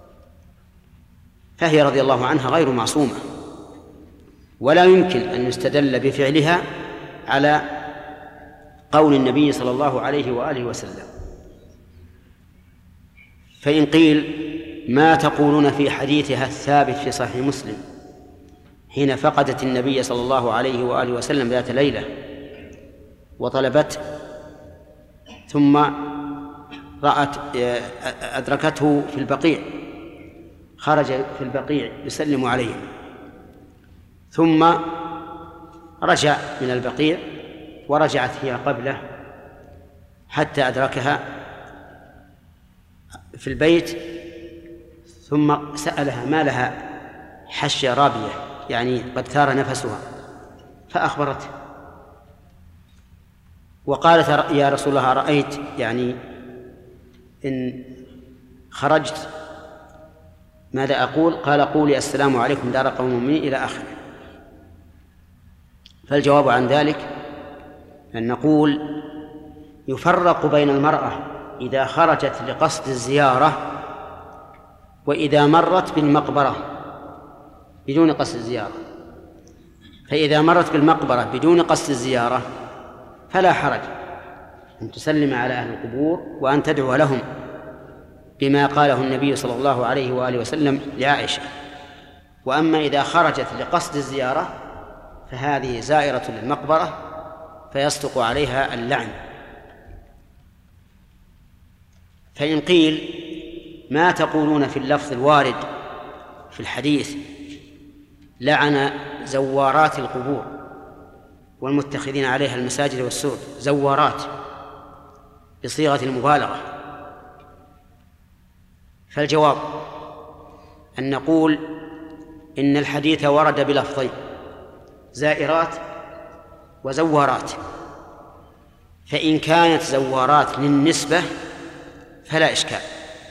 فهي رضي الله عنها غير معصومة، ولا يمكن أن يستدل بفعلها على قول النبي صلى الله عليه وآله وسلم. فإن قيل: ما تقولون في حديثها الثابت في صحيح مسلم حين فقدت النبي صلى الله عليه وآله وسلم ذات ليلة وطلبته ثم رأت أدركته في البقيع، خرج في البقيع يسلم عليه، ثم رجع من البقيع ورجعت هي قبله حتى أدركها في البيت، ثم سألها ما لها حشة رابية، يعني قد ثار نفسها، فأخبرته وقالت يا رسول الله أرأيت يعني إن خرجت ماذا أقول؟ قال قولي السلام عليكم دار قوم مؤمنين إلى آخره. فالجواب عن ذلك أن نقول يفرق بين المرأة إذا خرجت لقصد الزيارة وإذا مرت بالمقبرة بدون قصد الزيارة. فإذا مرت بالمقبرة بدون قصد الزيارة فلا حرج أن تسلم على أهل القبور وأن تدعو لهم بما قاله النبي صلى الله عليه وآله وسلم لعائشة. وأما إذا خرجت لقصد الزيارة فهذه زائرة للمقبرة فيصدق عليها اللعن. فإن قيل ما تقولون في اللفظ الوارد في الحديث لعن زوارات القبور والمتخذين عليها المساجد والسور، زوارات بصيغة المبالغة، فالجواب أن نقول إن الحديث ورد بلفظين زائرات وزوارات، فإن كانت زوارات للنسبة فلا إشكال،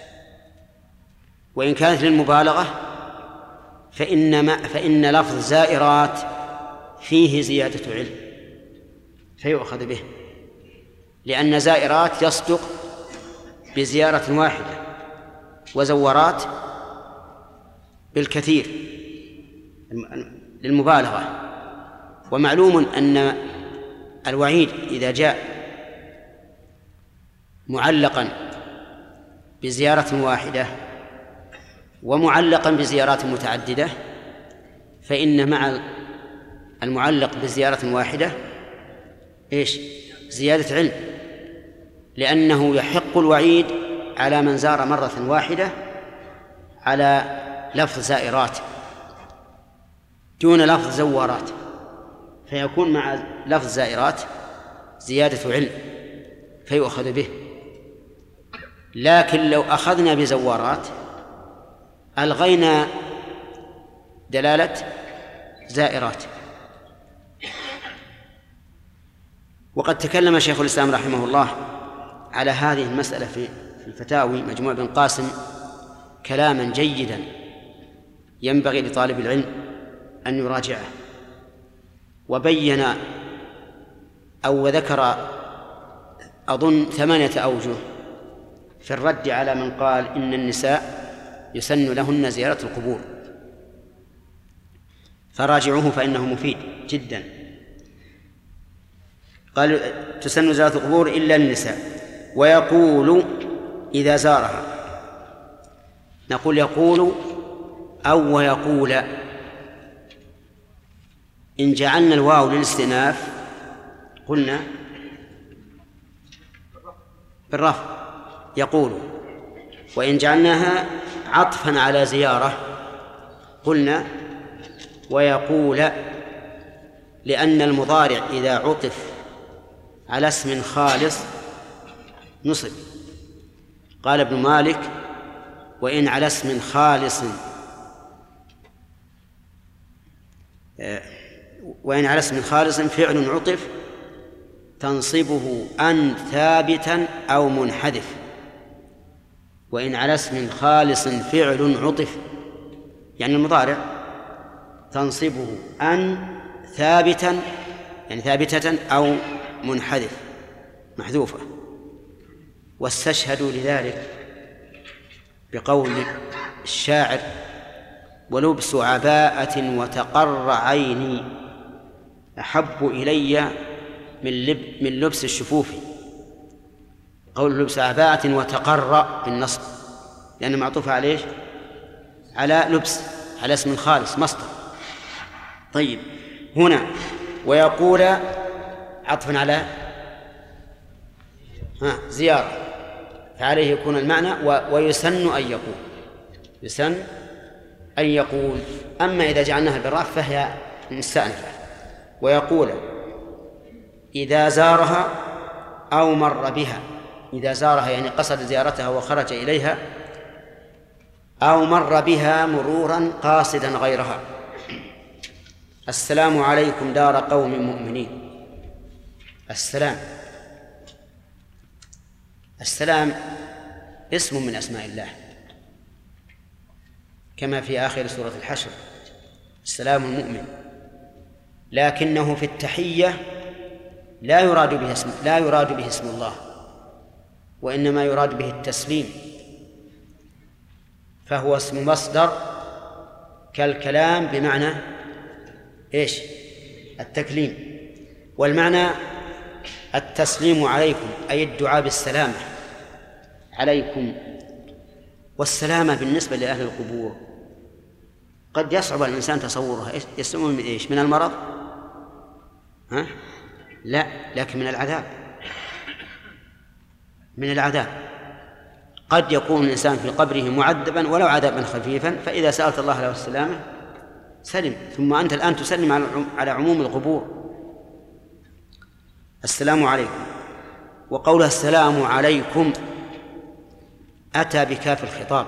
وإن كانت للمبالغة فإن, ما فإن لفظ زائرات فيه زيادة علم فيؤخذ به، لأن زائرات يصدق بزيارة واحدة وزورات بالكثير للمبالغة. ومعلوم أن الوعيد إذا جاء معلقا بزيارة واحدة ومعلقا بزيارات متعددة فإن مع المعلق بزيارة واحدة إيش؟ زيادة علم، لأنه يحق الوعيد على من زار مرة واحدة على لفظ زائرات دون لفظ زوارات، فيكون مع لفظ زائرات زيادة علم فيؤخذ به. لكن لو أخذنا بزوارات ألغينا دلالة زائرات. وقد تكلم شيخ الإسلام رحمه الله على هذه المسألة في الفتاوي مجموع ابن قاسم كلاما جيدا ينبغي لطالب العلم أن يراجعه، وبين أو ذكر أظن ثمانية أوجه في الرد على من قال إن النساء يسن لهن زيارة القبور، فراجعوه فإنه مفيد جدا. قال تسن زيارة القبور إلا للنساء، ويقول إذا زارها، نقول يقول أو ويقول، إن جعلنا الواو للاستئناف قلنا بالرفع يقول، وإن جعلناها عطفا على زيارة قلنا ويقول، لأن المضارع إذا عطف على اسم خالص نصب. قال ابن مالك وإن على اسم خالص وإن على اسم خالص فعل عطف تنصبه أن ثابتا أو منحذف. وإن على اسم خالص فعل عطف يعني المضارع تنصبه أن ثابتا يعني ثابتة أو منحذف محذوفة. واستشهدوا لذلك بقول الشاعر ولبس عباءة وتقر عيني أحب إلي من, لب من لبس الشفوف. قول لبس عباءة وتقر بالنصب لأنه معطوف عليه على لبس على اسم خالص مصدر. طيب هنا ويقول عطفا على ها زيارة فعليه يكون المعنى ويسن أن يقول يسن أن يقول. أما إذا جعلناها بالراء فهي مستأنفة. ويقول إذا زارها أو مر بها، إذا زارها يعني قصد زيارتها وخرج إليها، أو مر بها مرورا قاصدا غيرها. السلام عليكم دار قوم مؤمنين. السلام السلام اسم من أسماء الله كما في آخر سورة الحشر، السلام المؤمن، لكنه في التحية لا يراد به اسم لا يراد به اسم الله، وإنما يراد به التسليم، فهو اسم مصدر كالكلام بمعنى إيش؟ التكليم، والمعنى التسليم عليكم أي الدعاء بالسلامة عليكم. والسلامة بالنسبة لأهل القبور قد يصعب الإنسان تصورها. يسلمون من إيش؟ من المرض؟ ها؟ لا، لكن من العذاب. من العذاب قد يكون الإنسان في قبره معذبا ولو عذابا خفيفا، فإذا سألت الله له السلامة سلم، ثم أنت الآن تسلم على عموم القبور. السلام عليكم. وقولها السلام عليكم أتى بكاف الخطاب،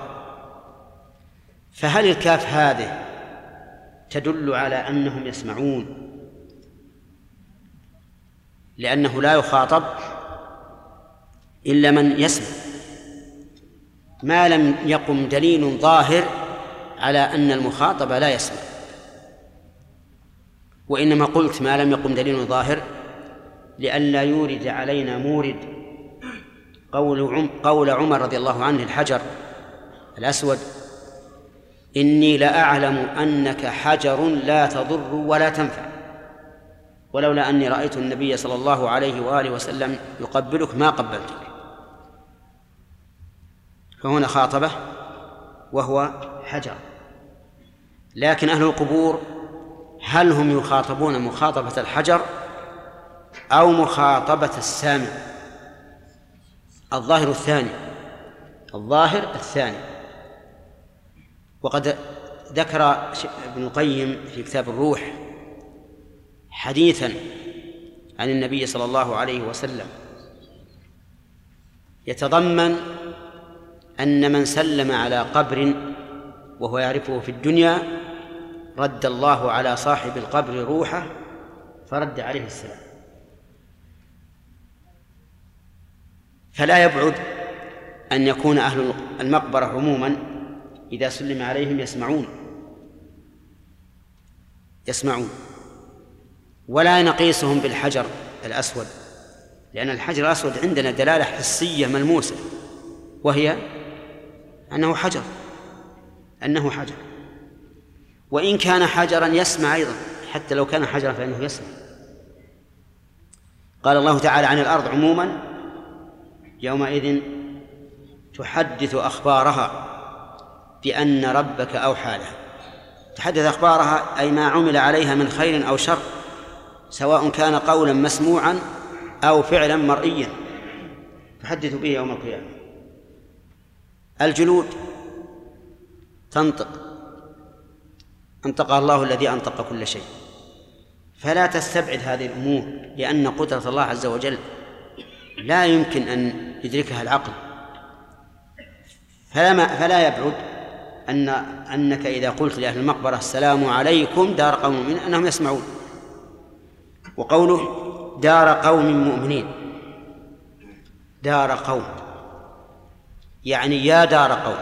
فهل الكاف هذه تدل على أنهم يسمعون لأنه لا يخاطب إلا من يسمع، ما لم يقم دليل ظاهر على أن المخاطب لا يسمع، وإنما قلت ما لم يقم دليل ظاهر لئلا يورد علينا مورد قول عمر رضي الله عنه الحجر الأسود: إني لأعلم أنك حجر لا تضر ولا تنفع، ولولا أني رأيت النبي صلى الله عليه وآله وسلم يقبلك ما قبلتك. فهنا خاطبه وهو حجر. لكن أهل القبور هل هم يخاطبون مخاطبة الحجر أو مخاطبة السامع؟ الظاهر الثاني، الظاهر الثاني. وقد ذكر ابن القيم في كتاب الروح حديثا عن النبي صلى الله عليه وسلم يتضمن أن من سلم على قبر وهو يعرفه في الدنيا رد الله على صاحب القبر روحه فرد عليه السلام. فلا يبعد أن يكون أهل المقبرة عموما إذا سلم عليهم يسمعون يسمعون ولا نقيسهم بالحجر الأسود، لأن الحجر الأسود عندنا دلالة حسية ملموسة، وهي أنه حجر أنه حجر وإن كان حجرا يسمع أيضا، حتى لو كان حجرا فإنه يسمع. قال الله تعالى عن الأرض عموما: يومئذ تحدث أخبارها بأن ربك أوحى لها. تحدث أخبارها أي ما عمل عليها من خير أو شر، سواء كان قولا مسموعا أو فعلا مرئيا، تحدث به يوم القيامة. الجلود تنطق، أنطقها الله الذي أنطق كل شيء، فلا تستبعد هذه الأمور، لأن قدرة الله عز وجل لا يمكن أن يدركها العقل. فلا, ما فلا يبعد أن أنك إذا قلت لأهل المقبرة السلام عليكم دار قوم مؤمنين أنهم يسمعون. وقوله دار قوم مؤمنين، دار قوم يعني يا دار قوم،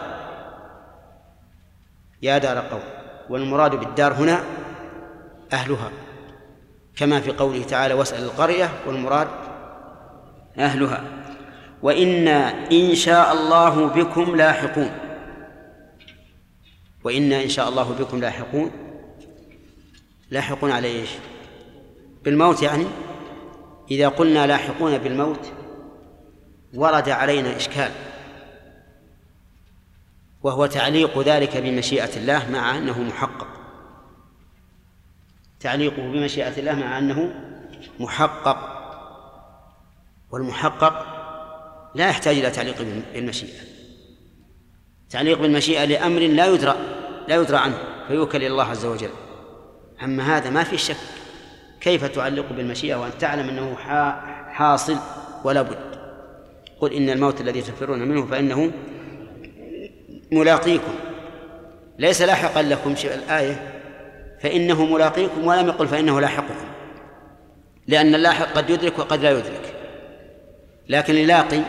يا دار قوم، والمراد بالدار هنا أهلها، كما في قوله تعالى واسأل القرية، والمراد أهلها. وإنا إن شاء الله بكم لاحقون، وإنا إن شاء الله بكم لاحقون، لاحقون على إيش؟ بالموت. يعني إذا قلنا لاحقون بالموت ورد علينا إشكال، وهو تعليق ذلك بمشيئة الله مع أنه محقق، تعليقه بمشيئة الله مع أنه محقق، والمحقق لا يحتاج إلى تعليق بالمشيئة. تعليق بالمشيئة لأمر لا يدرى لا يدرى عنه فيوكل إلى الله عز وجل. أما هذا ما في شك، كيف تعلق بالمشيئة وأن تعلم أنه حاصل ولا بد؟ قل إن الموت الذي تفرون منه فإنه ملاقيكم، ليس لاحقا لكم. شيء الآية فإنه ملاقيكم، ولم يقل فإنه لاحقكم، لأن اللاحق قد يدرك وقد لا يدرك، لكن اللاقي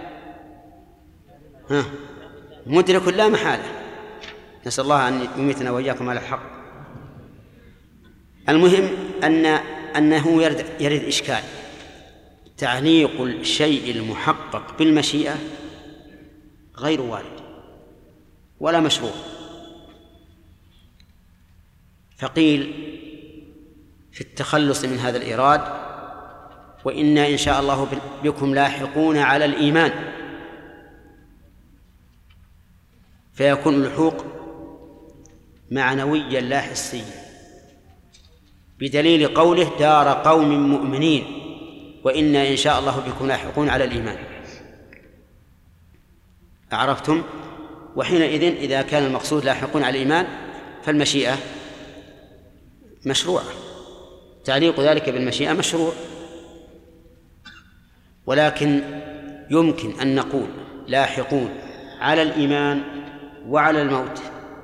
ها مدرك لا محالة. نسأل الله أن يميتنا وإياكم على الحق. المهم أن أنه يرد, يرد إشكال. تعليق الشيء المحقق بالمشيئة غير وارد ولا مشروع. فقيل في التخلص من هذا الإيراد: وإنا إن شاء الله بكم لاحقون على الإيمان، فيكون اللحوق معنويا لا حسيا، بدليل قوله: دار قوم مؤمنين وإنا إن شاء الله بكم لاحقون على الإيمان. أعرفتم؟ وحينئذ إذا كان المقصود لاحقون على الإيمان فالمشيئة مشروعة، تعليق ذلك بالمشيئة مشروع. ولكن يمكن أن نقول لاحقون على الإيمان وعلى الموت،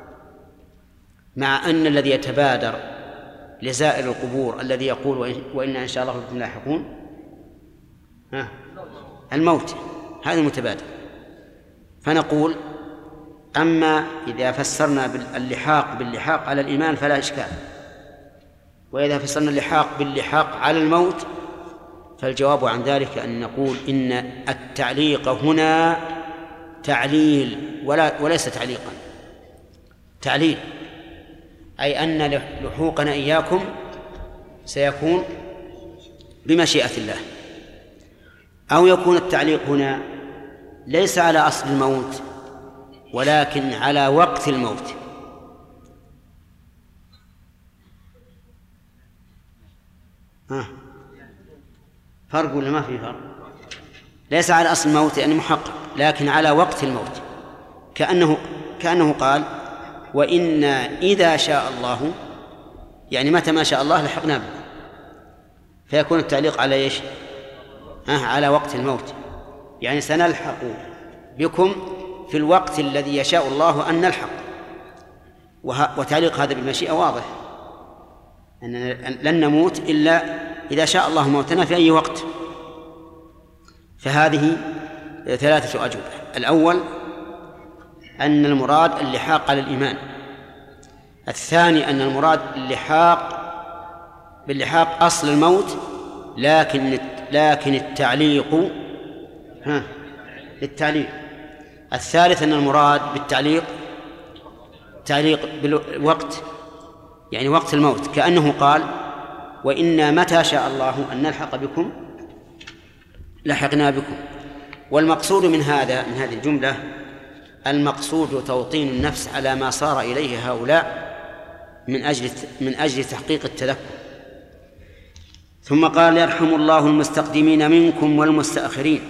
مع أن الذي يتبادر لزائر القبور الذي يقول وإنا إن شاء الله بكم لاحقون ها الموت، هذا المتبادر. فنقول: أما إذا فسرنا اللحاق باللحاق على الإيمان فلا إشكال، وإذا فسرنا اللحاق باللحاق على الموت فالجواب عن ذلك أن نقول إن التعليق هنا تعليل ولا وليس تعليقا، تعليل، أي أن لحوقنا إياكم سيكون بمشيئة الله. أو يكون التعليق هنا ليس على أصل الموت ولكن على وقت الموت. ها فرق ولا ما في فرق؟ ليس على أصل الموت يعني محقق، لكن على وقت الموت، كأنه كأنه قال: وإنا إذا شاء الله، يعني متى ما شاء الله لحقنا به، فيكون التعليق على إيش؟ ها على وقت الموت، يعني سنلحق بكم في الوقت الذي يشاء الله أن نلحق. وتعليق هذا بالمشيئة واضح، أننا لن نموت إلا إذا شاء الله موتنا في أي وقت. فهذه ثلاثة أجوبة: الأول أن المراد اللحاق على الإيمان، الثاني أن المراد اللحاق باللحاق أصل الموت، لكن لكن التعليق ها للتعليق، الثالث أن المراد بالتعليق تعليق بالوقت، يعني وقت الموت، كأنه قال: وإنا متى شاء الله أن نلحق بكم لحقنا بكم. والمقصود من هذا من هذه الجملة المقصود توطين النفس على ما صار إليه هؤلاء من أجل من أجل تحقيق التذكر. ثم قال: يرحم الله المستقدمين منكم والمستأخرين.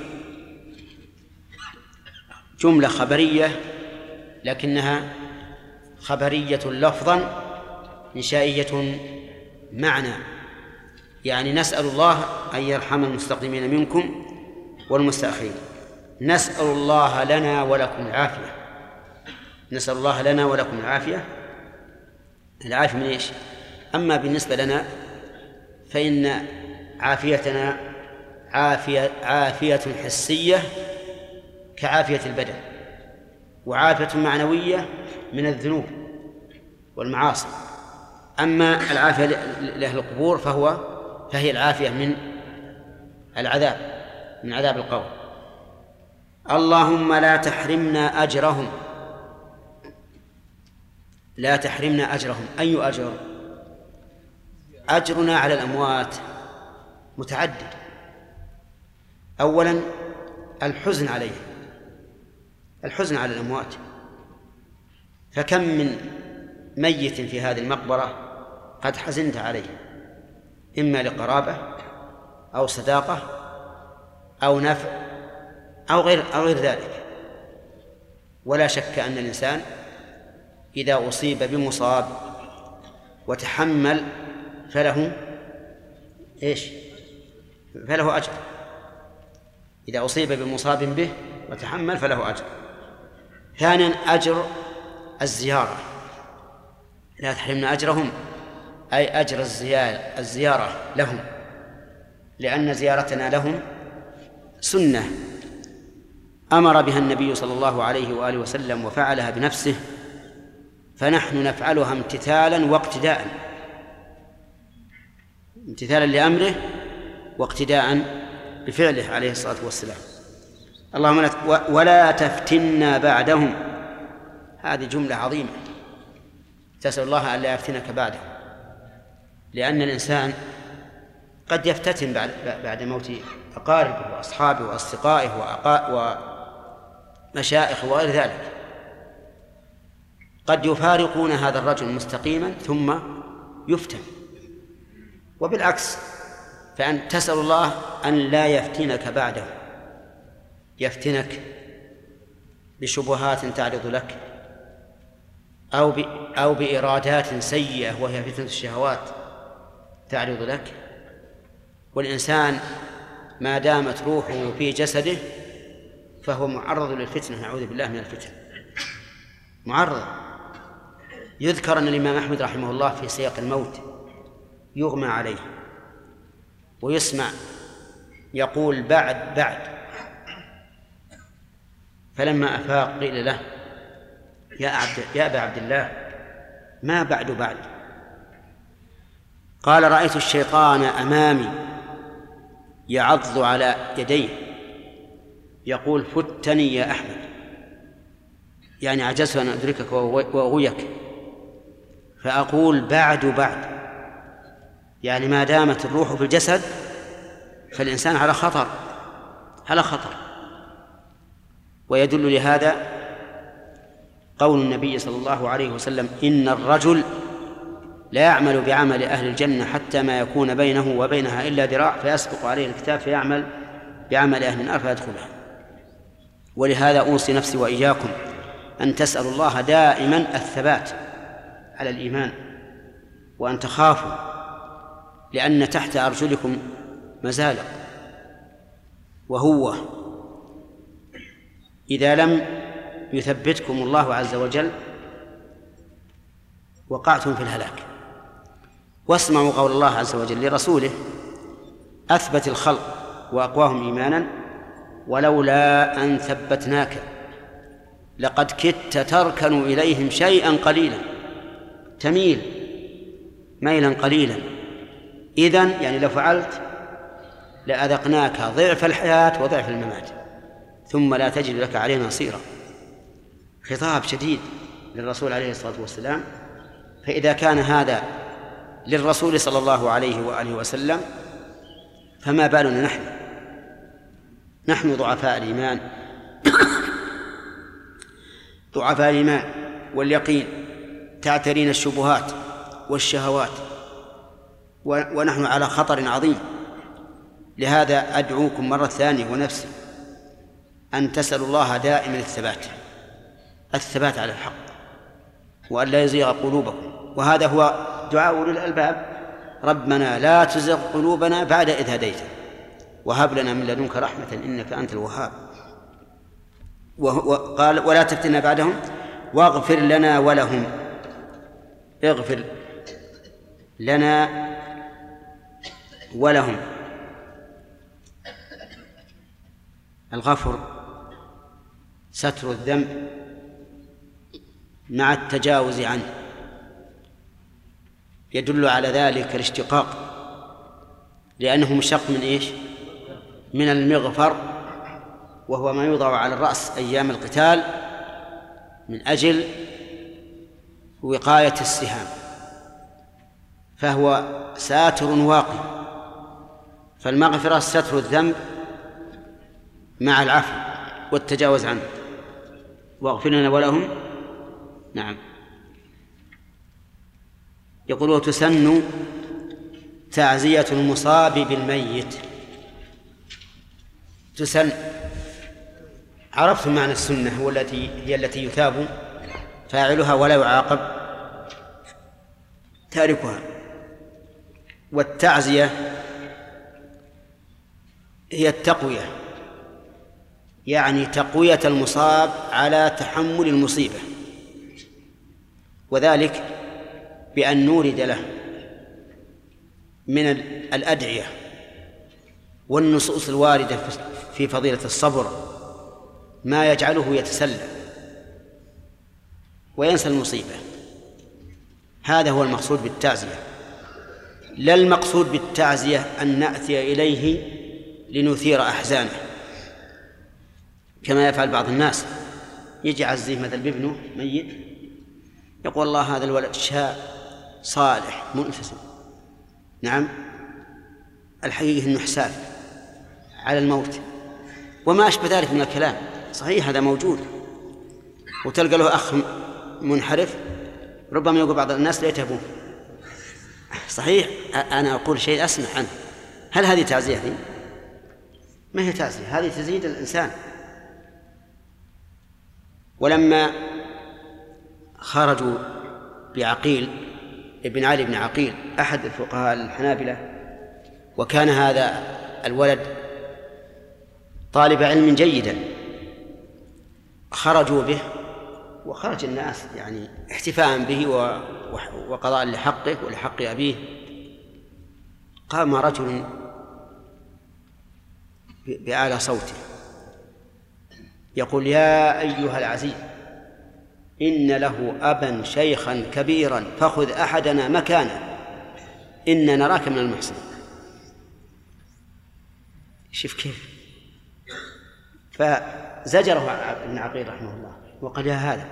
جملة خبرية لكنها خبرية لفظا إنشائية معنى، يعني نسأل الله أن يرحم المستقدمين منكم والمستأخرين. نسأل الله لنا ولكم العافية، نسأل الله لنا ولكم العافية. العافية من إيش؟ أما بالنسبة لنا فإن عافيتنا عافية عافية حسية كعافية البدن، وعافية معنوية من الذنوب والمعاصي. أما العافية لأهل القبور فهو فهي العافية من العذاب، من عذاب القبر. اللهم لا تحرمنا أجرهم، لا تحرمنا أجرهم. أي أجر؟ أجرنا على الأموات متعدد. أولا الحزن عليهم، الحزن على الأموات، فكم من ميت في هذه المقبرة قد حزنت عليه، إما لقرابة أو صداقة أو نفع أو غير أو غير ذلك. ولا شك أن الإنسان إذا أصيب بمصاب وتحمل فله إيش؟ فله أجر. إذا أصيب بمصاب به وتحمل فله أجر. ثانيا أجر الزيارة، لا تحرمنا أجرهم، أي أجر الزيارة لهم، لأن زيارتنا لهم سنة أمر بها النبي صلى الله عليه وآله وسلم وفعلها بنفسه، فنحن نفعلها امتثالا واقتداء، امتثالا لأمره واقتداء بفعله عليه الصلاة والسلام. اللهم ولا تفتنا بعدهم، هذه جملة عظيمة، تسأل الله أن لا يفتنك بعدهم، لأن الإنسان قد يفتتن بعد, بعد موت أقاربه وأصحابه وأصدقائه ومشائخه وغير ذلك، قد يفارقون هذا الرجل مستقيما ثم يفتن، وبالعكس، فأن تسأل الله أن لا يفتنك بعده، يفتنك بشبهات تعرض لك أو أو بإرادات سيئة وهي فتنة الشهوات تعرض لك. والإنسان ما دامت روحه في جسده فهو معرض للفتنة، نعوذ بالله من الفتن، معرض. يذكر أن الإمام أحمد رحمه الله في سياق الموت يغمى عليه ويسمع يقول بعد بعد، فلما أفاق قيل له يا عبد يا أبا عبد الله ما بعد بعد؟ قال رأيت الشيطان أمامي يعض على يديه يقول فتني يا أحمد، يعني عجزت أن أدركك وأغويك، فأقول بعد بعد، يعني ما دامت الروح في الجسد فالإنسان على خطر على خطر. ويدل لهذا قول النبي صلى الله عليه وسلم إن الرجل لا يعمل بعمل أهل الجنة حتى ما يكون بينه وبينها إلا ذراع فيسبق عليه الكتاب فيعمل بعمل أهل النار فيدخلها. ولهذا أوصي نفسي وإياكم أن تسألوا الله دائما الثبات على الإيمان، وأن تخافوا، لأن تحت أرجلكم مزالق، وهو إذا لم يثبتكم الله عز وجل وقعتم في الهلاك. واسمعوا قول الله عز وجل لرسوله أثبت الخلق وأقواهم إيمانا ولولا أن ثبتناك لقد كدت تركن إليهم شيئا قليلا، تميل ميلا قليلا، إذن يعني لو فعلت لأذقناك ضعف الحياة وضعف الممات ثم لا تجد لك علينا نصيرا. خطاب شديد للرسول عليه الصلاة والسلام. فإذا كان هذا للرسول صلى الله عليه وآله وسلم فما بالنا نحن نحن ضعفاء الإيمان ضعفاء الإيمان واليقين، تعترين الشبهات والشهوات، ونحن على خطر عظيم. لهذا أدعوكم مرة ثانية ونفسي أن تسألوا الله دائما الثبات الثبات على الحق، وأن لا يزيغ قلوبكم. وهذا هو دعاء أولي الألباب: ربنا لا تزغ قلوبنا بعد إذ هديتنا وهب لنا من لدنك رحمة إنك أنت الوهاب. وقال ولا تفتنا بعدهم واغفر لنا ولهم، اغفر لنا ولهم. الغفر ستر الذنب مع التجاوز عنه، يدل على ذلك الاشتقاق، لأنه مشتق من إيش؟ من المغفر، وهو ما يوضع على الرأس أيام القتال من أجل وقاية السهام، فهو ساتر واقي. فالمغفرة ستر الذنب مع العفو والتجاوز عنه. واغفر لنا ولهم. نعم. يقول وتسن تعزية المصاب بالميت. تسن، عرفتم معنى السنة، هو التي هي التي يثاب فاعلها ولا يعاقب تاركها. والتعزية هي التقوية، يعني تقوية المصاب على تحمل المصيبة، وذلك بأن نورد له من الأدعية والنصوص الواردة في فضيلة الصبر ما يجعله يتسلى وينسى المصيبة. هذا هو المقصود بالتعزية، لا المقصود بالتعزية أن نأتي إليه لنثير أحزانه كما يفعل بعض الناس، يجي عزيه مثل بابنه ميت يقول الله هذا الولد شاء صالح منفسد. نعم، الحقيقة أنه حساف على الموت وما أشبه ذلك من الكلام. صحيح هذا موجود، وتلقى له أخ منحرف ربما يقول بعض الناس ليته أبوه. صحيح، أنا أقول شيء أسمع عنه. هل هذه تعزية؟ دي ما هي تعزية، هذه تزيد الإنسان. ولما خرجوا بعقيل ابن علي بن عقيل أحد الفقهاء الحنابلة، وكان هذا الولد طالب علم جيدا، خرجوا به وخرج الناس يعني احتفاء به وقضاء لحقه ولحق أبيه. قام رجل بأعلى صوته يقول يا أيها العزيز إن له أبا شيخا كبيرا فخذ أحدنا مكانه إن نراك من المحسنين. شوف كيف. فزجره ابن عقيل رحمه الله وقال يا هذا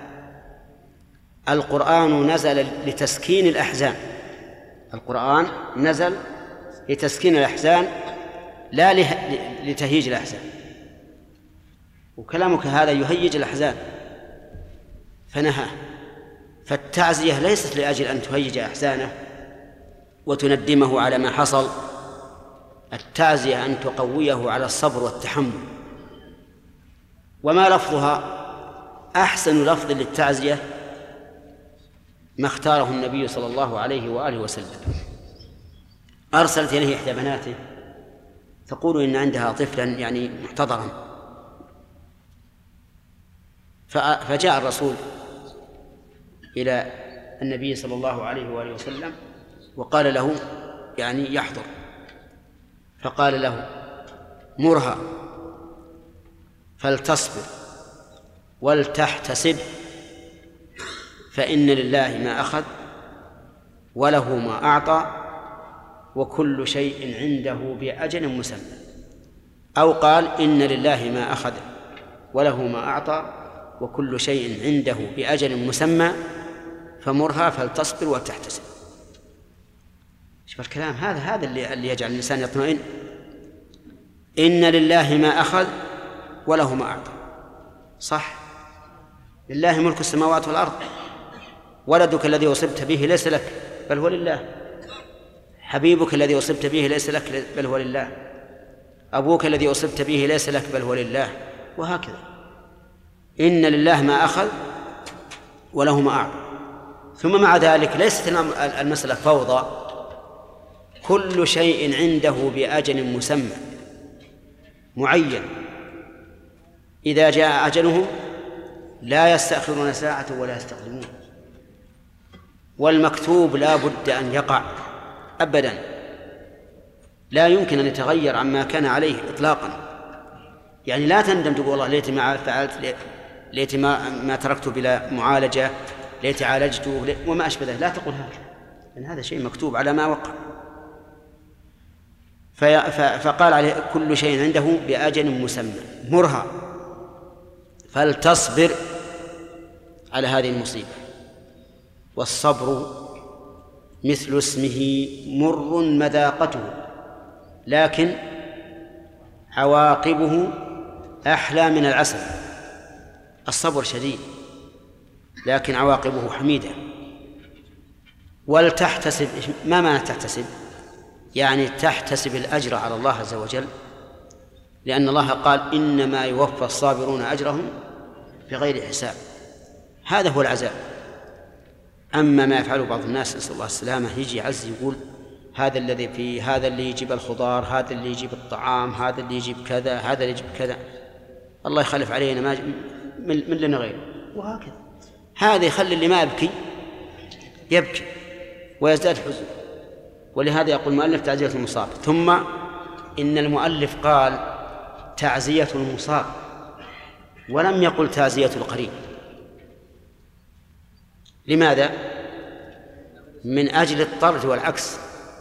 القرآن نزل لتسكين الأحزان، القرآن نزل لتسكين الأحزان لا لتهيج الأحزان، وكلامك هذا يهيج الأحزان فنهاه. فالتعزية ليست لأجل أن تهيج أحزانه وتندمه على ما حصل، التعزية أن تقويه على الصبر والتحمل. وما لفظها أحسن لفظ للتعزية ما اختاره النبي صلى الله عليه وآله وسلم. أرسلت إليه إحدى بناته تقول إن عندها طفلا يعني محتضرا، فجاء الرسول إلى النبي صلى الله عليه وآله وسلم وقال له يعني يحضر، فقال له مرها فلتصبر ولتحتسب فإن لله ما أخذ وله ما أعطى وكل شيء عنده بأجل مسمى. أو قال إن لله ما أخذ وله ما أعطى وكل شيء عنده بأجل مسمى فمرها فلتصبر وتحتسب. شوف الكلام هذا هذا اللي, اللي يجعل الإنسان يطمئن. إن لله ما أخذ وله ما أعطى، صح، لله ملك السماوات والأرض. ولدك الذي أصبت به ليس لك بل هو لله، حبيبك الذي أصبت به ليس لك بل هو لله، أبوك الذي أصبت به ليس لك بل هو لله، وهكذا. إن لله ما أخذ وله ما أعطى. ثم مع ذلك ليست المسألة فوضى، كل شيء عنده بأجل مسمى معين، إذا جاء أجلهم لا يستأخرون ساعة ولا يستقدمون. والمكتوب لا بد أن يقع أبدا، لا يمكن أن يتغير عما كان عليه إطلاقا. يعني لا تندم تقول والله ليت ما فعلت، ليت ما, ما تركته بلا معالجة، ليت عالجته وما أشبه ذلك. لا تقول هذا، لأن هذا شيء مكتوب على ما وقع. فقال عليه كل شيء عنده بأجل مسمى مرها فلتصبر على هذه المصيبة. والصبر مثل اسمه مر مذاقته لكن عواقبه أحلى من العسل. الصبر شديد لكن عواقبه حميدة. ولتحتسب، ما معنى تحتسب؟ يعني تحتسب الأجر على الله عز وجل، لأن الله قال إنما يوفى الصابرون أجرهم بغير حساب. هذا هو العذاب. أما ما يفعله بعض الناس نسأل الله السلامة، يجي يعز يقول هذا الذي في هذا اللي يجيب الخضار، هذا اللي يجيب الطعام، هذا اللي يجيب كذا، هذا اللي يجيب كذا، الله يخلف علينا ما من لنا غيره، وهكذا. هذا يخلي اللي ما يبكي يبكي ويزداد حزن. ولهذا يقول المؤلف تعزية المصاب. ثم إن المؤلف قال تعزية المصاب ولم يقل تعزية القريب. لماذا؟ من أجل الطرد والعكس.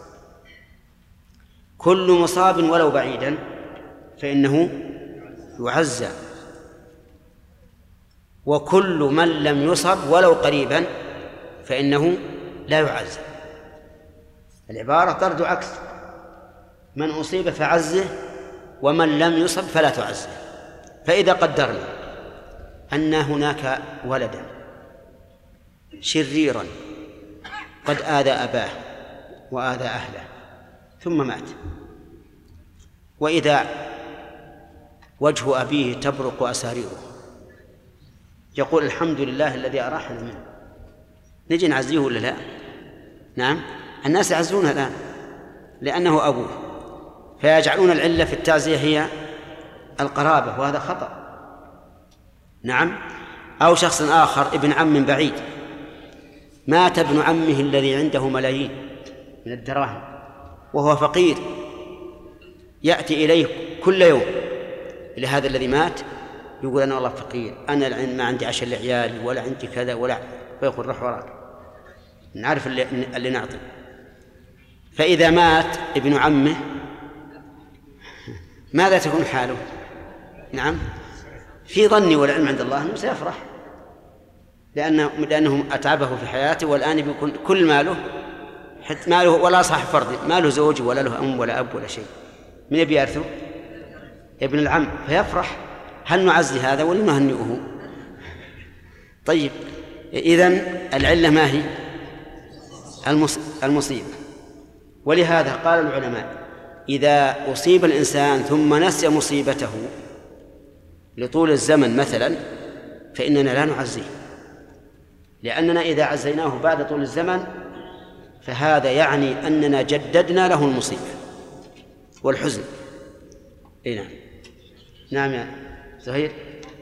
كل مصاب ولو بعيدا فإنه يعزى، وكل من لم يصب ولو قريبا فإنه لا يعزى. العبارة طرد عكس، من أصيب فعزه ومن لم يصب فلا تعزه. فإذا قدرنا أن هناك ولدا شريرا قد آذى أباه وآذى أهله ثم مات، وإذا وجه أبيه تبرق أساريره يقول الحمد لله الذي أراحنا منه، نجي نعزيه ولا لا؟ نعم، الناس يعزونه الآن لأنه أبوه، فيجعلون العلة في التعزية هي القرابة، وهذا خطأ. نعم. أو شخص آخر ابن عم بعيد، مات ابن عمه الذي عنده ملايين من الدراهم وهو فقير، يأتي إليه كل يوم لهذا الذي مات يقول أنا والله فقير، أنا ما عندي عشر لعيالي ولا عندي كذا ولا، ويقول روح وراك نعرف اللي, اللي نعطي. فإذا مات ابن عمه ماذا تكون حاله؟ نعم، في ظني والعلم عند الله أنه سيفرح، لأنه, لأنه أتعبه في حياته، والآن بيكون كل ماله حتى ماله ولا صاحب فرض، ماله زوج ولا له أم ولا أب ولا شيء، من يبي يرثه؟ ابن العم، فيفرح. هل نعزي هذا ولا نهنئه؟ طيب، إذن العلة ما هي؟ المصيبة. ولهذا قال العلماء إذا أصيب الإنسان ثم نسي مصيبته لطول الزمن مثلا فإننا لا نعزيه، لأننا إذا عزيناه بعد طول الزمن فهذا يعني أننا جددنا له المصيبة والحزن. إيه نعم. نعم يا زهير.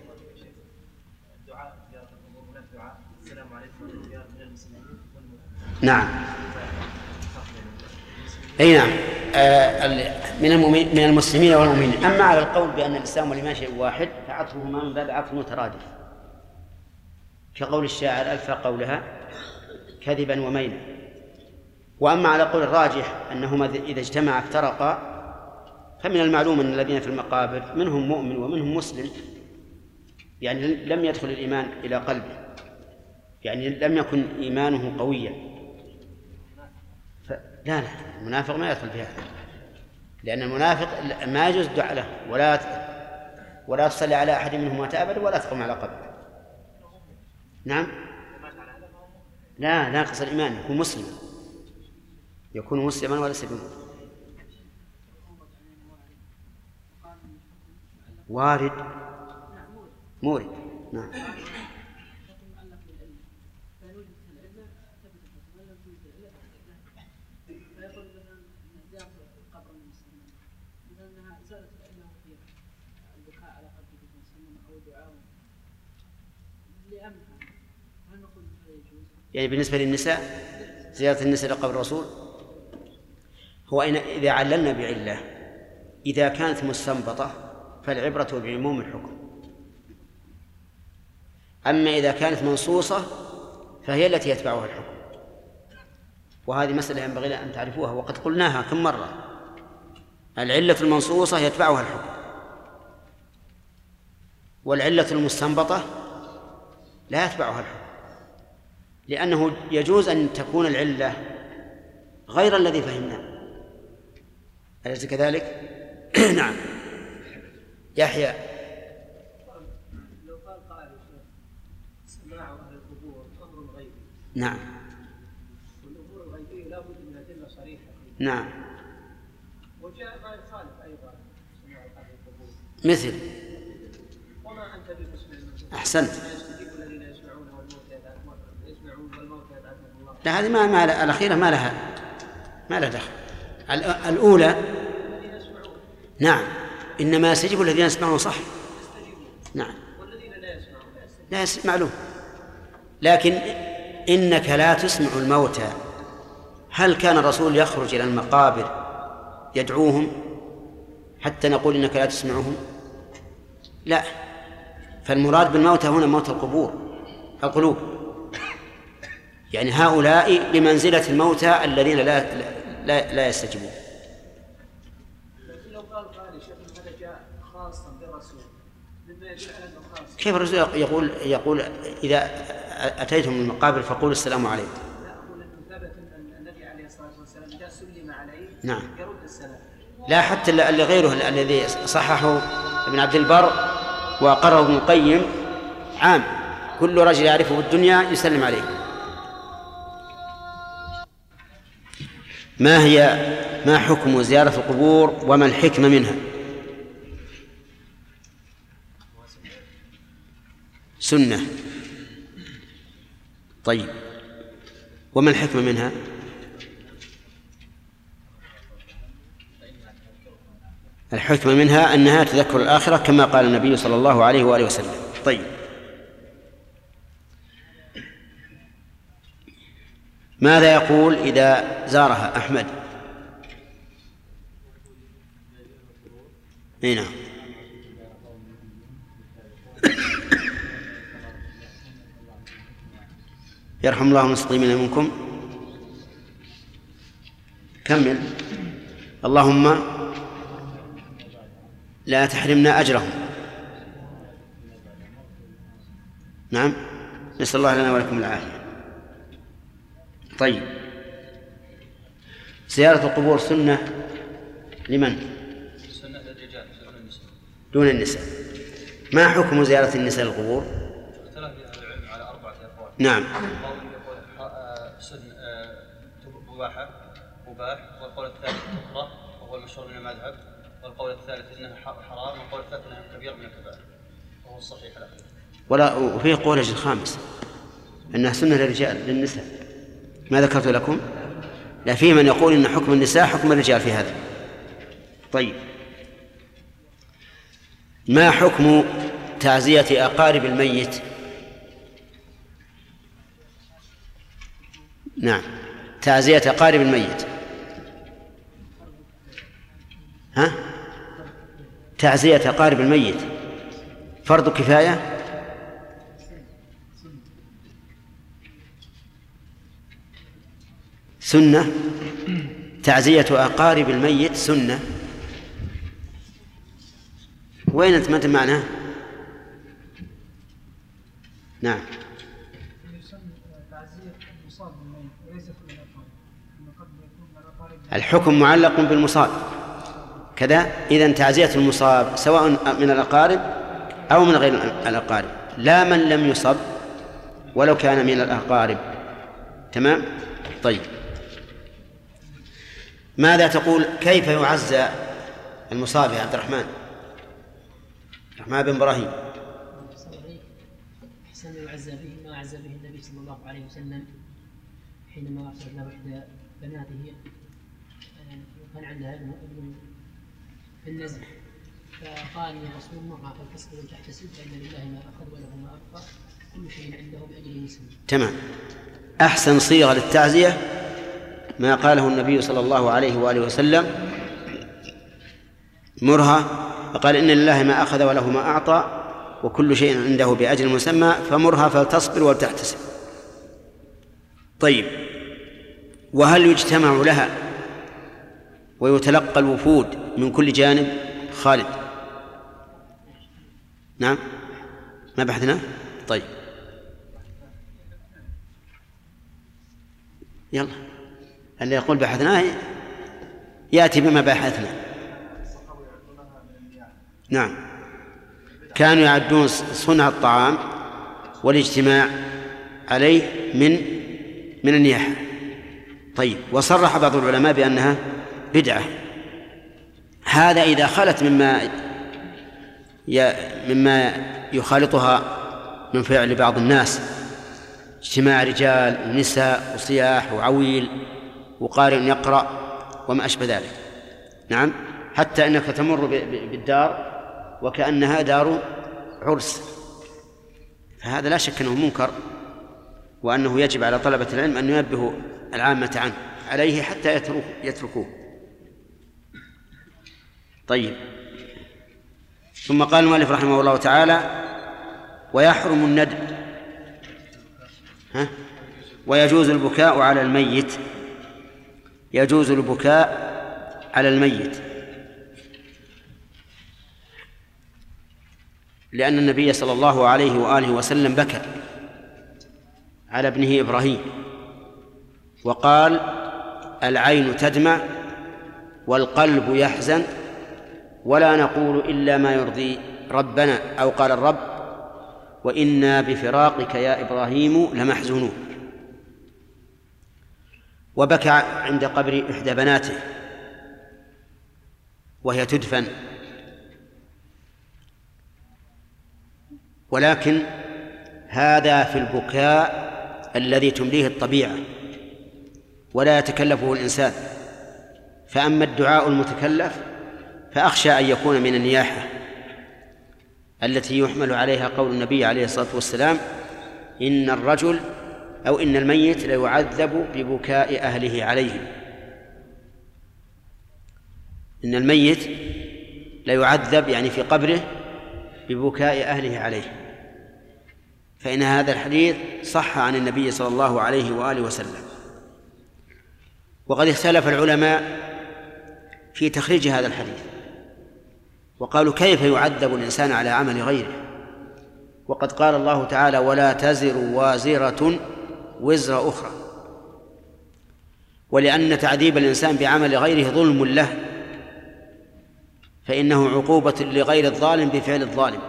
نعم. أي نعم. آه من المؤمنين من المسلمين والمؤمنين. أما على القول بأن الإسلام والإيمان شيء واحد فعطفهما من باب عطف مترادف، كقول الشاعر ألف قولها كذبا وميلا. وأما على قول الراجح أنهما إذا اجتمعا افترقا، فمن المعلوم أن الذين في المقابر منهم مؤمن ومنهم مسلم، يعني لم يدخل الإيمان إلى قلبه، يعني لم يكن إيمانه قويا. ف... لا لا المنافق ما يدخل في هذا، لأن المنافق ما يجوز الدعاء له، ولا ولا تصلي على أحد منهم مات أبدا ولا تقم على قبره. نعم. لا ناقص الإيمان، يكون مسلم، يكون مسلما وليس بمؤمن. وارد مورد. نعم. يعني بالنسبة للنساء زيارة النساء لقبر الرسول، هو إذا عللنا بعلة إذا كانت مستنبطة فالعبرة بعموم الحكم، أما إذا كانت منصوصة فهي التي يتبعها الحكم. وهذه مسألة ينبغي أن تعرفوها، وقد قلناها كم مرة، العلة المنصوصة يتبعها الحكم، والعلة المستنبطة لا يتبعها الحكم، لأنه يجوز أن تكون العلة غير الذي فهمناه. أليس كذلك؟ نعم. يحيى. لو قال قائل سماع أهل القبور أمر غيبي. نعم. والأمور الغيبية لا بد من أدلة صريحة. نعم. وجاء ما يخالف أيضا سماع أهل القبور. مثل. وما أنت بمسلم. أحسنت. يستجيب الذين يسمعون والموت يسمعون والموت يبعثهم الله. لا هذه ما ما الأخيرة ما لها ما لها دخل. الأولى نعم، إنما يستجيب الذين يسمعون صح. نعم. والذين لا يسمعون لا يسمع معلوم، لكن إنك لا تسمع الموتى، هل كان الرسول يخرج إلى المقابر يدعوهم حتى نقول إنك لا تسمعهم؟ لا، فالمراد بالموتى هنا موت القبور القلوب، يعني هؤلاء بمنزلة الموتى الذين لا لا, لا يستجيبون. لو قال قال شيخ هذا جاء خاصا بالرسول مما يدل على انه خاص. كيف الرسول يقول يقول إذا أتيتم من المقابر فقولوا السلام عليكم؟ لا، أقول أنه ثبت أن النبي عليه الصلاة والسلام إذا سلم عليه نعم يرد السلام. لا، حتى اللي غيره الذي صححه ابن عبد البر وقرره ابن القيم عام، كل رجل يعرفه في الدنيا يسلم عليه. ما هي ما حكم زيارة القبور وما الحكمة منها؟ سنة. طيب، وما الحكمة منها؟ الحكمة منها أنها تذكر الآخرة كما قال النبي صلى الله عليه وآله وسلم. طيب، ماذا يقول إذا زارها أحمد؟ أي نعم. يرحم الله المستقيمين منكم. كمل. اللهم لا تحرمنا أجرهم. نعم، نسأل الله لنا ولكم العافية. طيب، زيارة القبور سنة لمن؟ سنة للرجال دون النساء. دون النساء. ما حكم زيارة النساء للقبور؟ اختلف العلم على أربعة أقوال. نعم. قول يقول سن مباحة مباح، والقول الثالث تكره وهو المشهور من المذهب، والقول الثالث انها حرام، والقول الثالث انها كبير من الكبائر وهو الصحيح الاخير. ولا وفيه قول الخامس انها سنة للرجال للنساء، ما ذكرت لكم؟ لا، في من يقول ان حكم النساء حكم الرجال في هذا. طيب، ما حكم تعزية أقارب الميت؟ نعم، تعزية أقارب الميت. ها؟ تعزية أقارب الميت فرض كفاية؟ سنة. تعزية أقارب الميت سنة. وين أنت ما تمعنى؟ نعم. الحكم معلق بالمصاب كذا. إذن تعزية المصاب سواء من الأقارب أو من غير الأقارب، لا من لم يصب ولو كان من الأقارب. تمام. طيب، ماذا تقول كيف يعزى المصاب يا عبد الرحمن؟ الرحمن بن إبراهيم. أحسن يعزى به ما عزى به النبي صلى الله عليه وسلم حينما أرسل له إحدى بناته وكان عندها ابن في النزل، فقال يا رسول الله فالتصبر وتحتسب فإن لله ما أخذ وله ما أبقى كل شيء عنده بأجل مسلم. تمام. أحسن صيغة للتعزية ما قاله النبي صلى الله عليه وآله وسلم: مرها، فقال إن لله ما أخذ وله ما أعطى وكل شيء عنده بأجل مسمى فمرها فلتصبر ولتحتسب. طيب، وهل يجتمع لها ويتلقى الوفود من كل جانب؟ خالد. نعم، ما بحثنا؟ طيب، يلا اللي يقول بحثنا يأتي بما بحثنا. نعم، كانوا يعدون صنع الطعام والاجتماع عليه من من النياحة. طيب، وصرح بعض العلماء بأنها بدعة. هذا إذا خلت مما مما يخالطها من فعل بعض الناس، اجتماع رجال ونساء وصياح وعويل وقارئ يقرأ وما أشبه ذلك. نعم، حتى أنك تمر بالدار وكأنها دار عرس، فهذا لا شك أنه منكر، وأنه يجب على طلبة العلم أن ينبهوا العامة عنه. عليه حتى يتركوه. طيب، ثم قال المؤلف رحمه الله تعالى: ويحرم الندب، ها؟ ويجوز البكاء على الميت، يجوز البكاء على الميت، لأن النبي صلى الله عليه وآله وسلم بكى على ابنه إبراهيم وقال: العين تدمع والقلب يحزن ولا نقول إلا ما يرضي ربنا، أو قال الرب: وإنا بفراقك يا إبراهيم لمحزونون. وبكى عند قبر إحدى بناته وهي تدفن، ولكن هذا في البكاء الذي تمليه الطبيعة ولا يتكلفه الإنسان. فأما الدعاء المتكلف فأخشى أن يكون من النياحة التي يحمل عليها قول النبي عليه الصلاة والسلام: إن الرجل أو إن الميت ليعذب ببكاء أهله عليه. إن الميت ليعذب يعني في قبره ببكاء أهله عليه، فإن هذا الحديث صح عن النبي صلى الله عليه وآله وسلم. وقد اختلف العلماء في تخريج هذا الحديث، وقالوا: كيف يعذب الإنسان على عمل غيره وقد قال الله تعالى: ولا تزر وازرة وزر أخرى؟ ولأن تعذيب الإنسان بعمل غيره ظلم له، فإنه عقوبة لغير الظالم بفعل الظالم،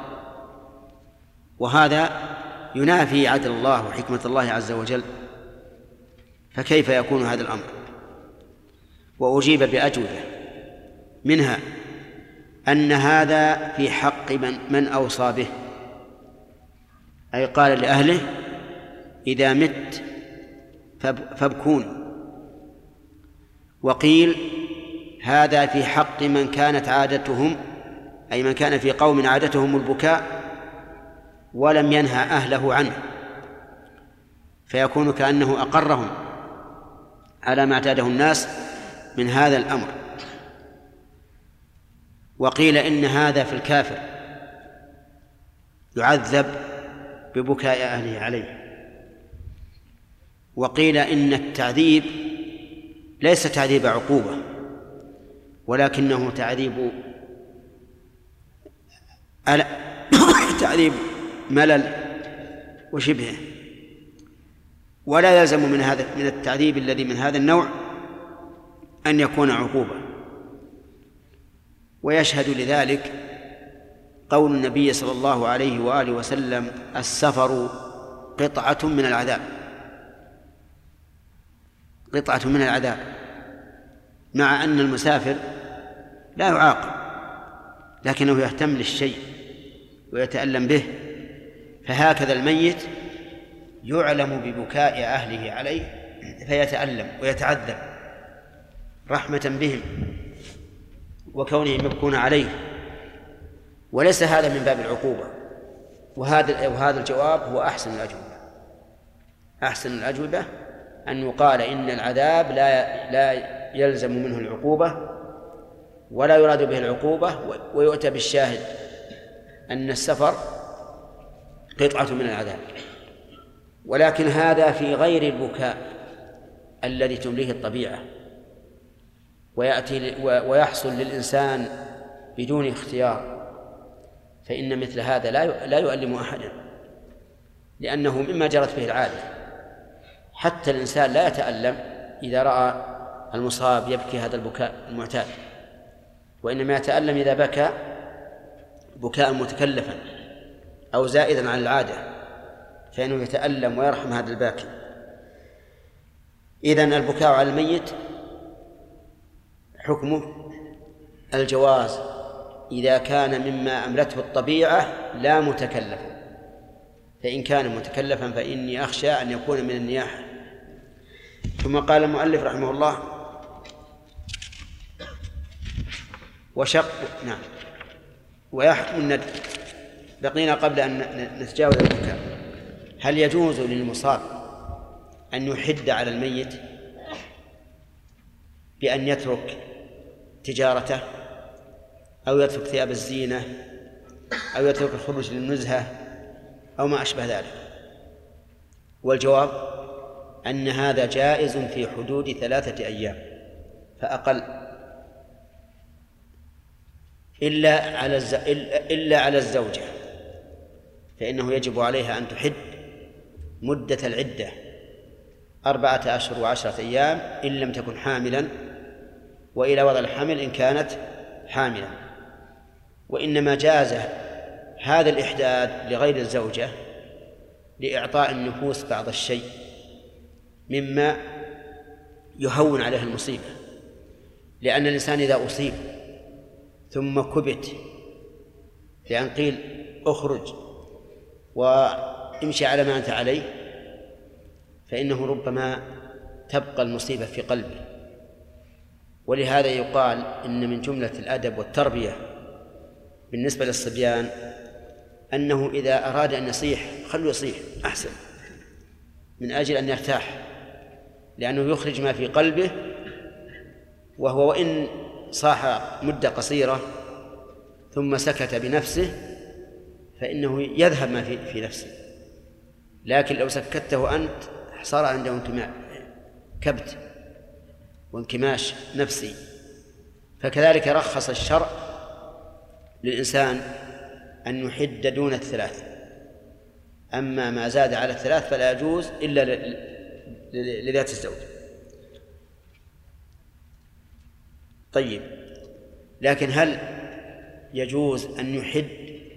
وهذا ينافي عدل الله وحكمة الله عز وجل، فكيف يكون هذا الأمر؟ وأجيب بأجوبة، منها أن هذا في حق من, من أوصى به، أي قال لأهله: إذا مت فابكون. وقيل هذا في حق من كانت عادتهم، أي من كان في قوم عادتهم البكاء ولم ينهى أهله عنه، فيكون كأنه أقرهم على ما اعتاده الناس من هذا الأمر. وقيل إن هذا في الكافر يعذب ببكاء أهله عليه. وقيل إن التعذيب ليس تعذيب عقوبة، ولكنه تعذيب تعذيب ملل وشبهه، ولا يلزم من هذا من التعذيب الذي من هذا النوع أن يكون عقوبة. ويشهد لذلك قول النبي صلى الله عليه وآله وسلم: السفر قطعة من العذاب، قطعة من العذاب، مع أن المسافر لا يعاقب لكنه يهتم للشيء ويتألم به. فهكذا الميت يعلم ببكاء أهله عليه فيتألم ويتعذب رحمة بهم وكونهم يبكون عليه، وليس هذا من باب العقوبة. وهذا وهذا الجواب هو أحسن الأجوبة. أحسن الأجوبة أن يقال إن العذاب لا لا يلزم منه العقوبة ولا يراد به العقوبة، ويؤتى بالشاهد أن السفر قطعة من العذاب. ولكن هذا في غير البكاء الذي تمليه الطبيعة ويأتي ويحصل للإنسان بدون اختيار، فإن مثل هذا لا لا يؤلم أحدا، لأنه مما جرت به العادة. حتى الإنسان لا يتألم إذا رأى المصاب يبكي هذا البكاء المعتاد، وإنما يتألم إذا بكى بكاء متكلفا أو زائدا عن العادة، فإنه يتألم ويرحم هذا الباكي. إذن البكاء على الميت حكمه الجواز إذا كان مما أملته الطبيعة لا متكلفا، فإن كان متكلفا فإني أخشى أن يكون من النياحة. ثم قال المؤلف رحمه الله: وشق نعم ويحكم الندب. بقينا قبل أن نتجاوز البكاء، هل يجوز للمصاب أن يحد على الميت بأن يترك تجارته أو يترك ثياب الزينة أو يترك الخروج للنزهة أو ما أشبه ذلك؟ والجواب أن هذا جائز في حدود ثلاثة أيام فأقل، إلا على الز... إلا على الزوجة، فإنه يجب عليها أن تحد مدة العدة أربعة أشهر وعشرة أيام إن لم تكن حاملا، وإلى وضع الحمل إن كانت حاملا. وإنما جاز هذا الإحداد لغير الزوجة لإعطاء النفوس بعض الشيء مما يهون عليها المصيبة، لأن الإنسان إذا أصيب ثم كبت لأن قيل اخرج وامشي على ما أنت عليه، فإنه ربما تبقى المصيبة في قلبه. ولهذا يقال إن من جملة الأدب والتربية بالنسبة للصبيان أنه إذا أراد أن يصيح خلوا يصيح أحسن، من أجل أن يرتاح، لأنه يخرج ما في قلبه، وهو وإن صاح مدة قصيرة ثم سكت بنفسه فإنه يذهب ما في, في نفسه، لكن لو سكته أنت صار عنده انكماش كبت وانكماش نفسي. فكذلك رخص الشرع للإنسان أن يحد دون الثلاث، أما ما زاد على الثلاث فلا يجوز إلا لذات الزوج. طيب، لكن هل يجوز أن يحد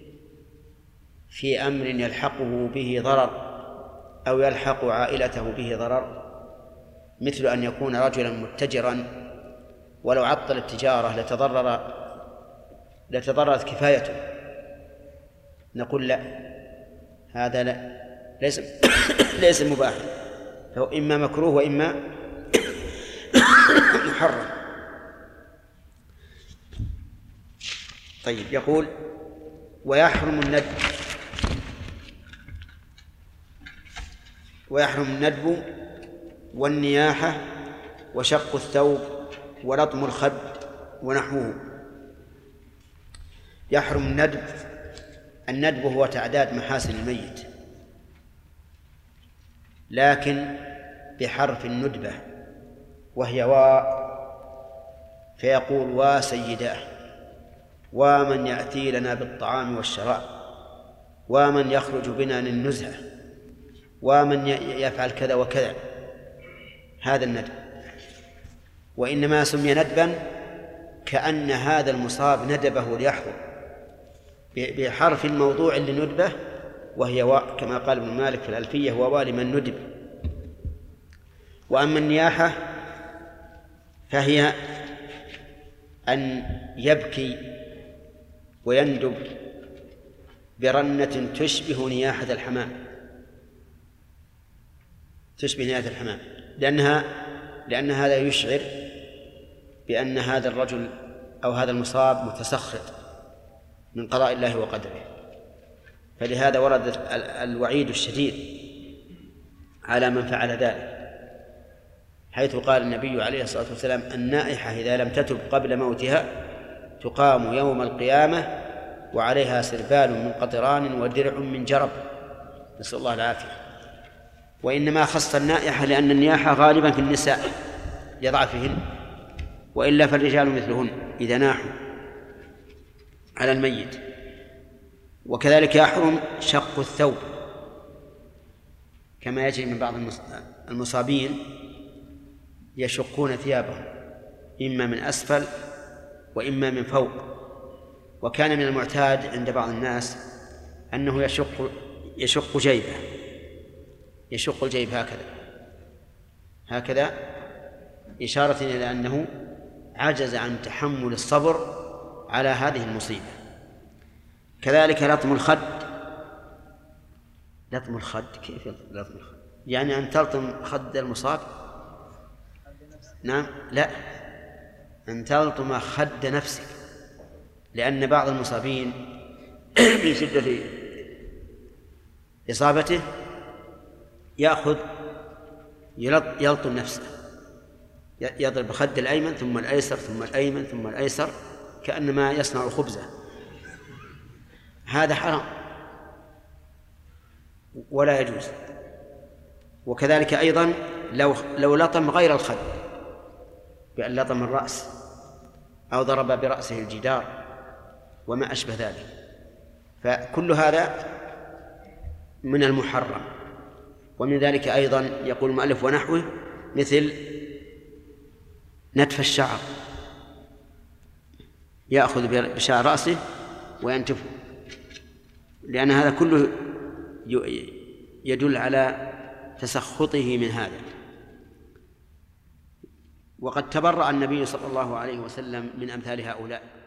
في أمر يلحقه به ضرر أو يلحق عائلته به ضرر، مثل أن يكون رجلا متجرا ولو عطل التجارة لتضرر لتضررت كفايته؟ نقول لا، هذا لا ليس ليس مباح، فهو إما مكروه وإما محرم. طيب، يقول ويحرم الندب ويحرم الندب والنياحة وشق الثوب ولطم الخد ونحوه. يحرم الندب. الندب هو تعداد محاسن الميت، لكن بحرف الندبة وهي وا، فيقول وا سيداه، ومن يأتي لنا بالطعام والشراب، ومن يخرج بنا للنزهة، ومن يفعل كذا وكذا. هذا الندب. وإنما سمي ندبا كأن هذا المصاب ندبه ليحضر بحرف الموضوع لندبه وهي واء، كما قال ابن مالك في الألفية: ووا لمن ندب. وأما النياحة فهي أن يبكي ويندب برنة تشبه نياحة الحمام، تشبه نياحة الحمام، لأنها لأن هذا يشعر بأن هذا الرجل أو هذا المصاب متسخط من قضاء الله وقدره. فلهذا ورد الوعيد الشديد على من فعل ذلك، حيث قال النبي عليه الصلاة والسلام: النائحة إذا لم تتب قبل موتها تقام يوم القيامة وعليها سربال من قطران ودرع من جرب، نسأل الله العافية. وإنما خص النائحة لأن النياحة غالبا في النساء لضعفهن، وإلا فالرجال مثلهن إذا ناحوا على الميت. وكذلك يحرم شق الثوب، كما يجري من بعض المصابين يشقون ثيابهم إما من أسفل وإما من فوق. وكان من المعتاد عند بعض الناس أنه يشق يشق جيبه يشق الجيب هكذا هكذا إشارة إلى أنه عجز عن تحمل الصبر على هذه المصيبة. كذلك لطم الخد. لطم الخد كيف لطم الخد؟ يعني أن تلطم خد المصاب؟ نعم، لا، أن تلطم خد نفسك، لأن بعض المصابين من شدة إصابته يأخذ يلطم نفسه يضرب بخد الأيمن ثم الأيسر ثم الأيمن ثم الأيسر كأنما يصنع خبزة، هذا حرام ولا يجوز. وكذلك أيضا لو لو لطم غير الخد بأن لطم الرأس أو ضرب برأسه الجدار وما أشبه ذلك، فكل هذا من المحرم. ومن ذلك أيضا يقول المؤلف ونحوه مثل نتف الشعر، يأخذ بشعر رأسه وينتفه، لأن هذا كله يدل على تسخطه من هذا. وقد تبرأ النبي صلى الله عليه وسلم من أمثال هؤلاء.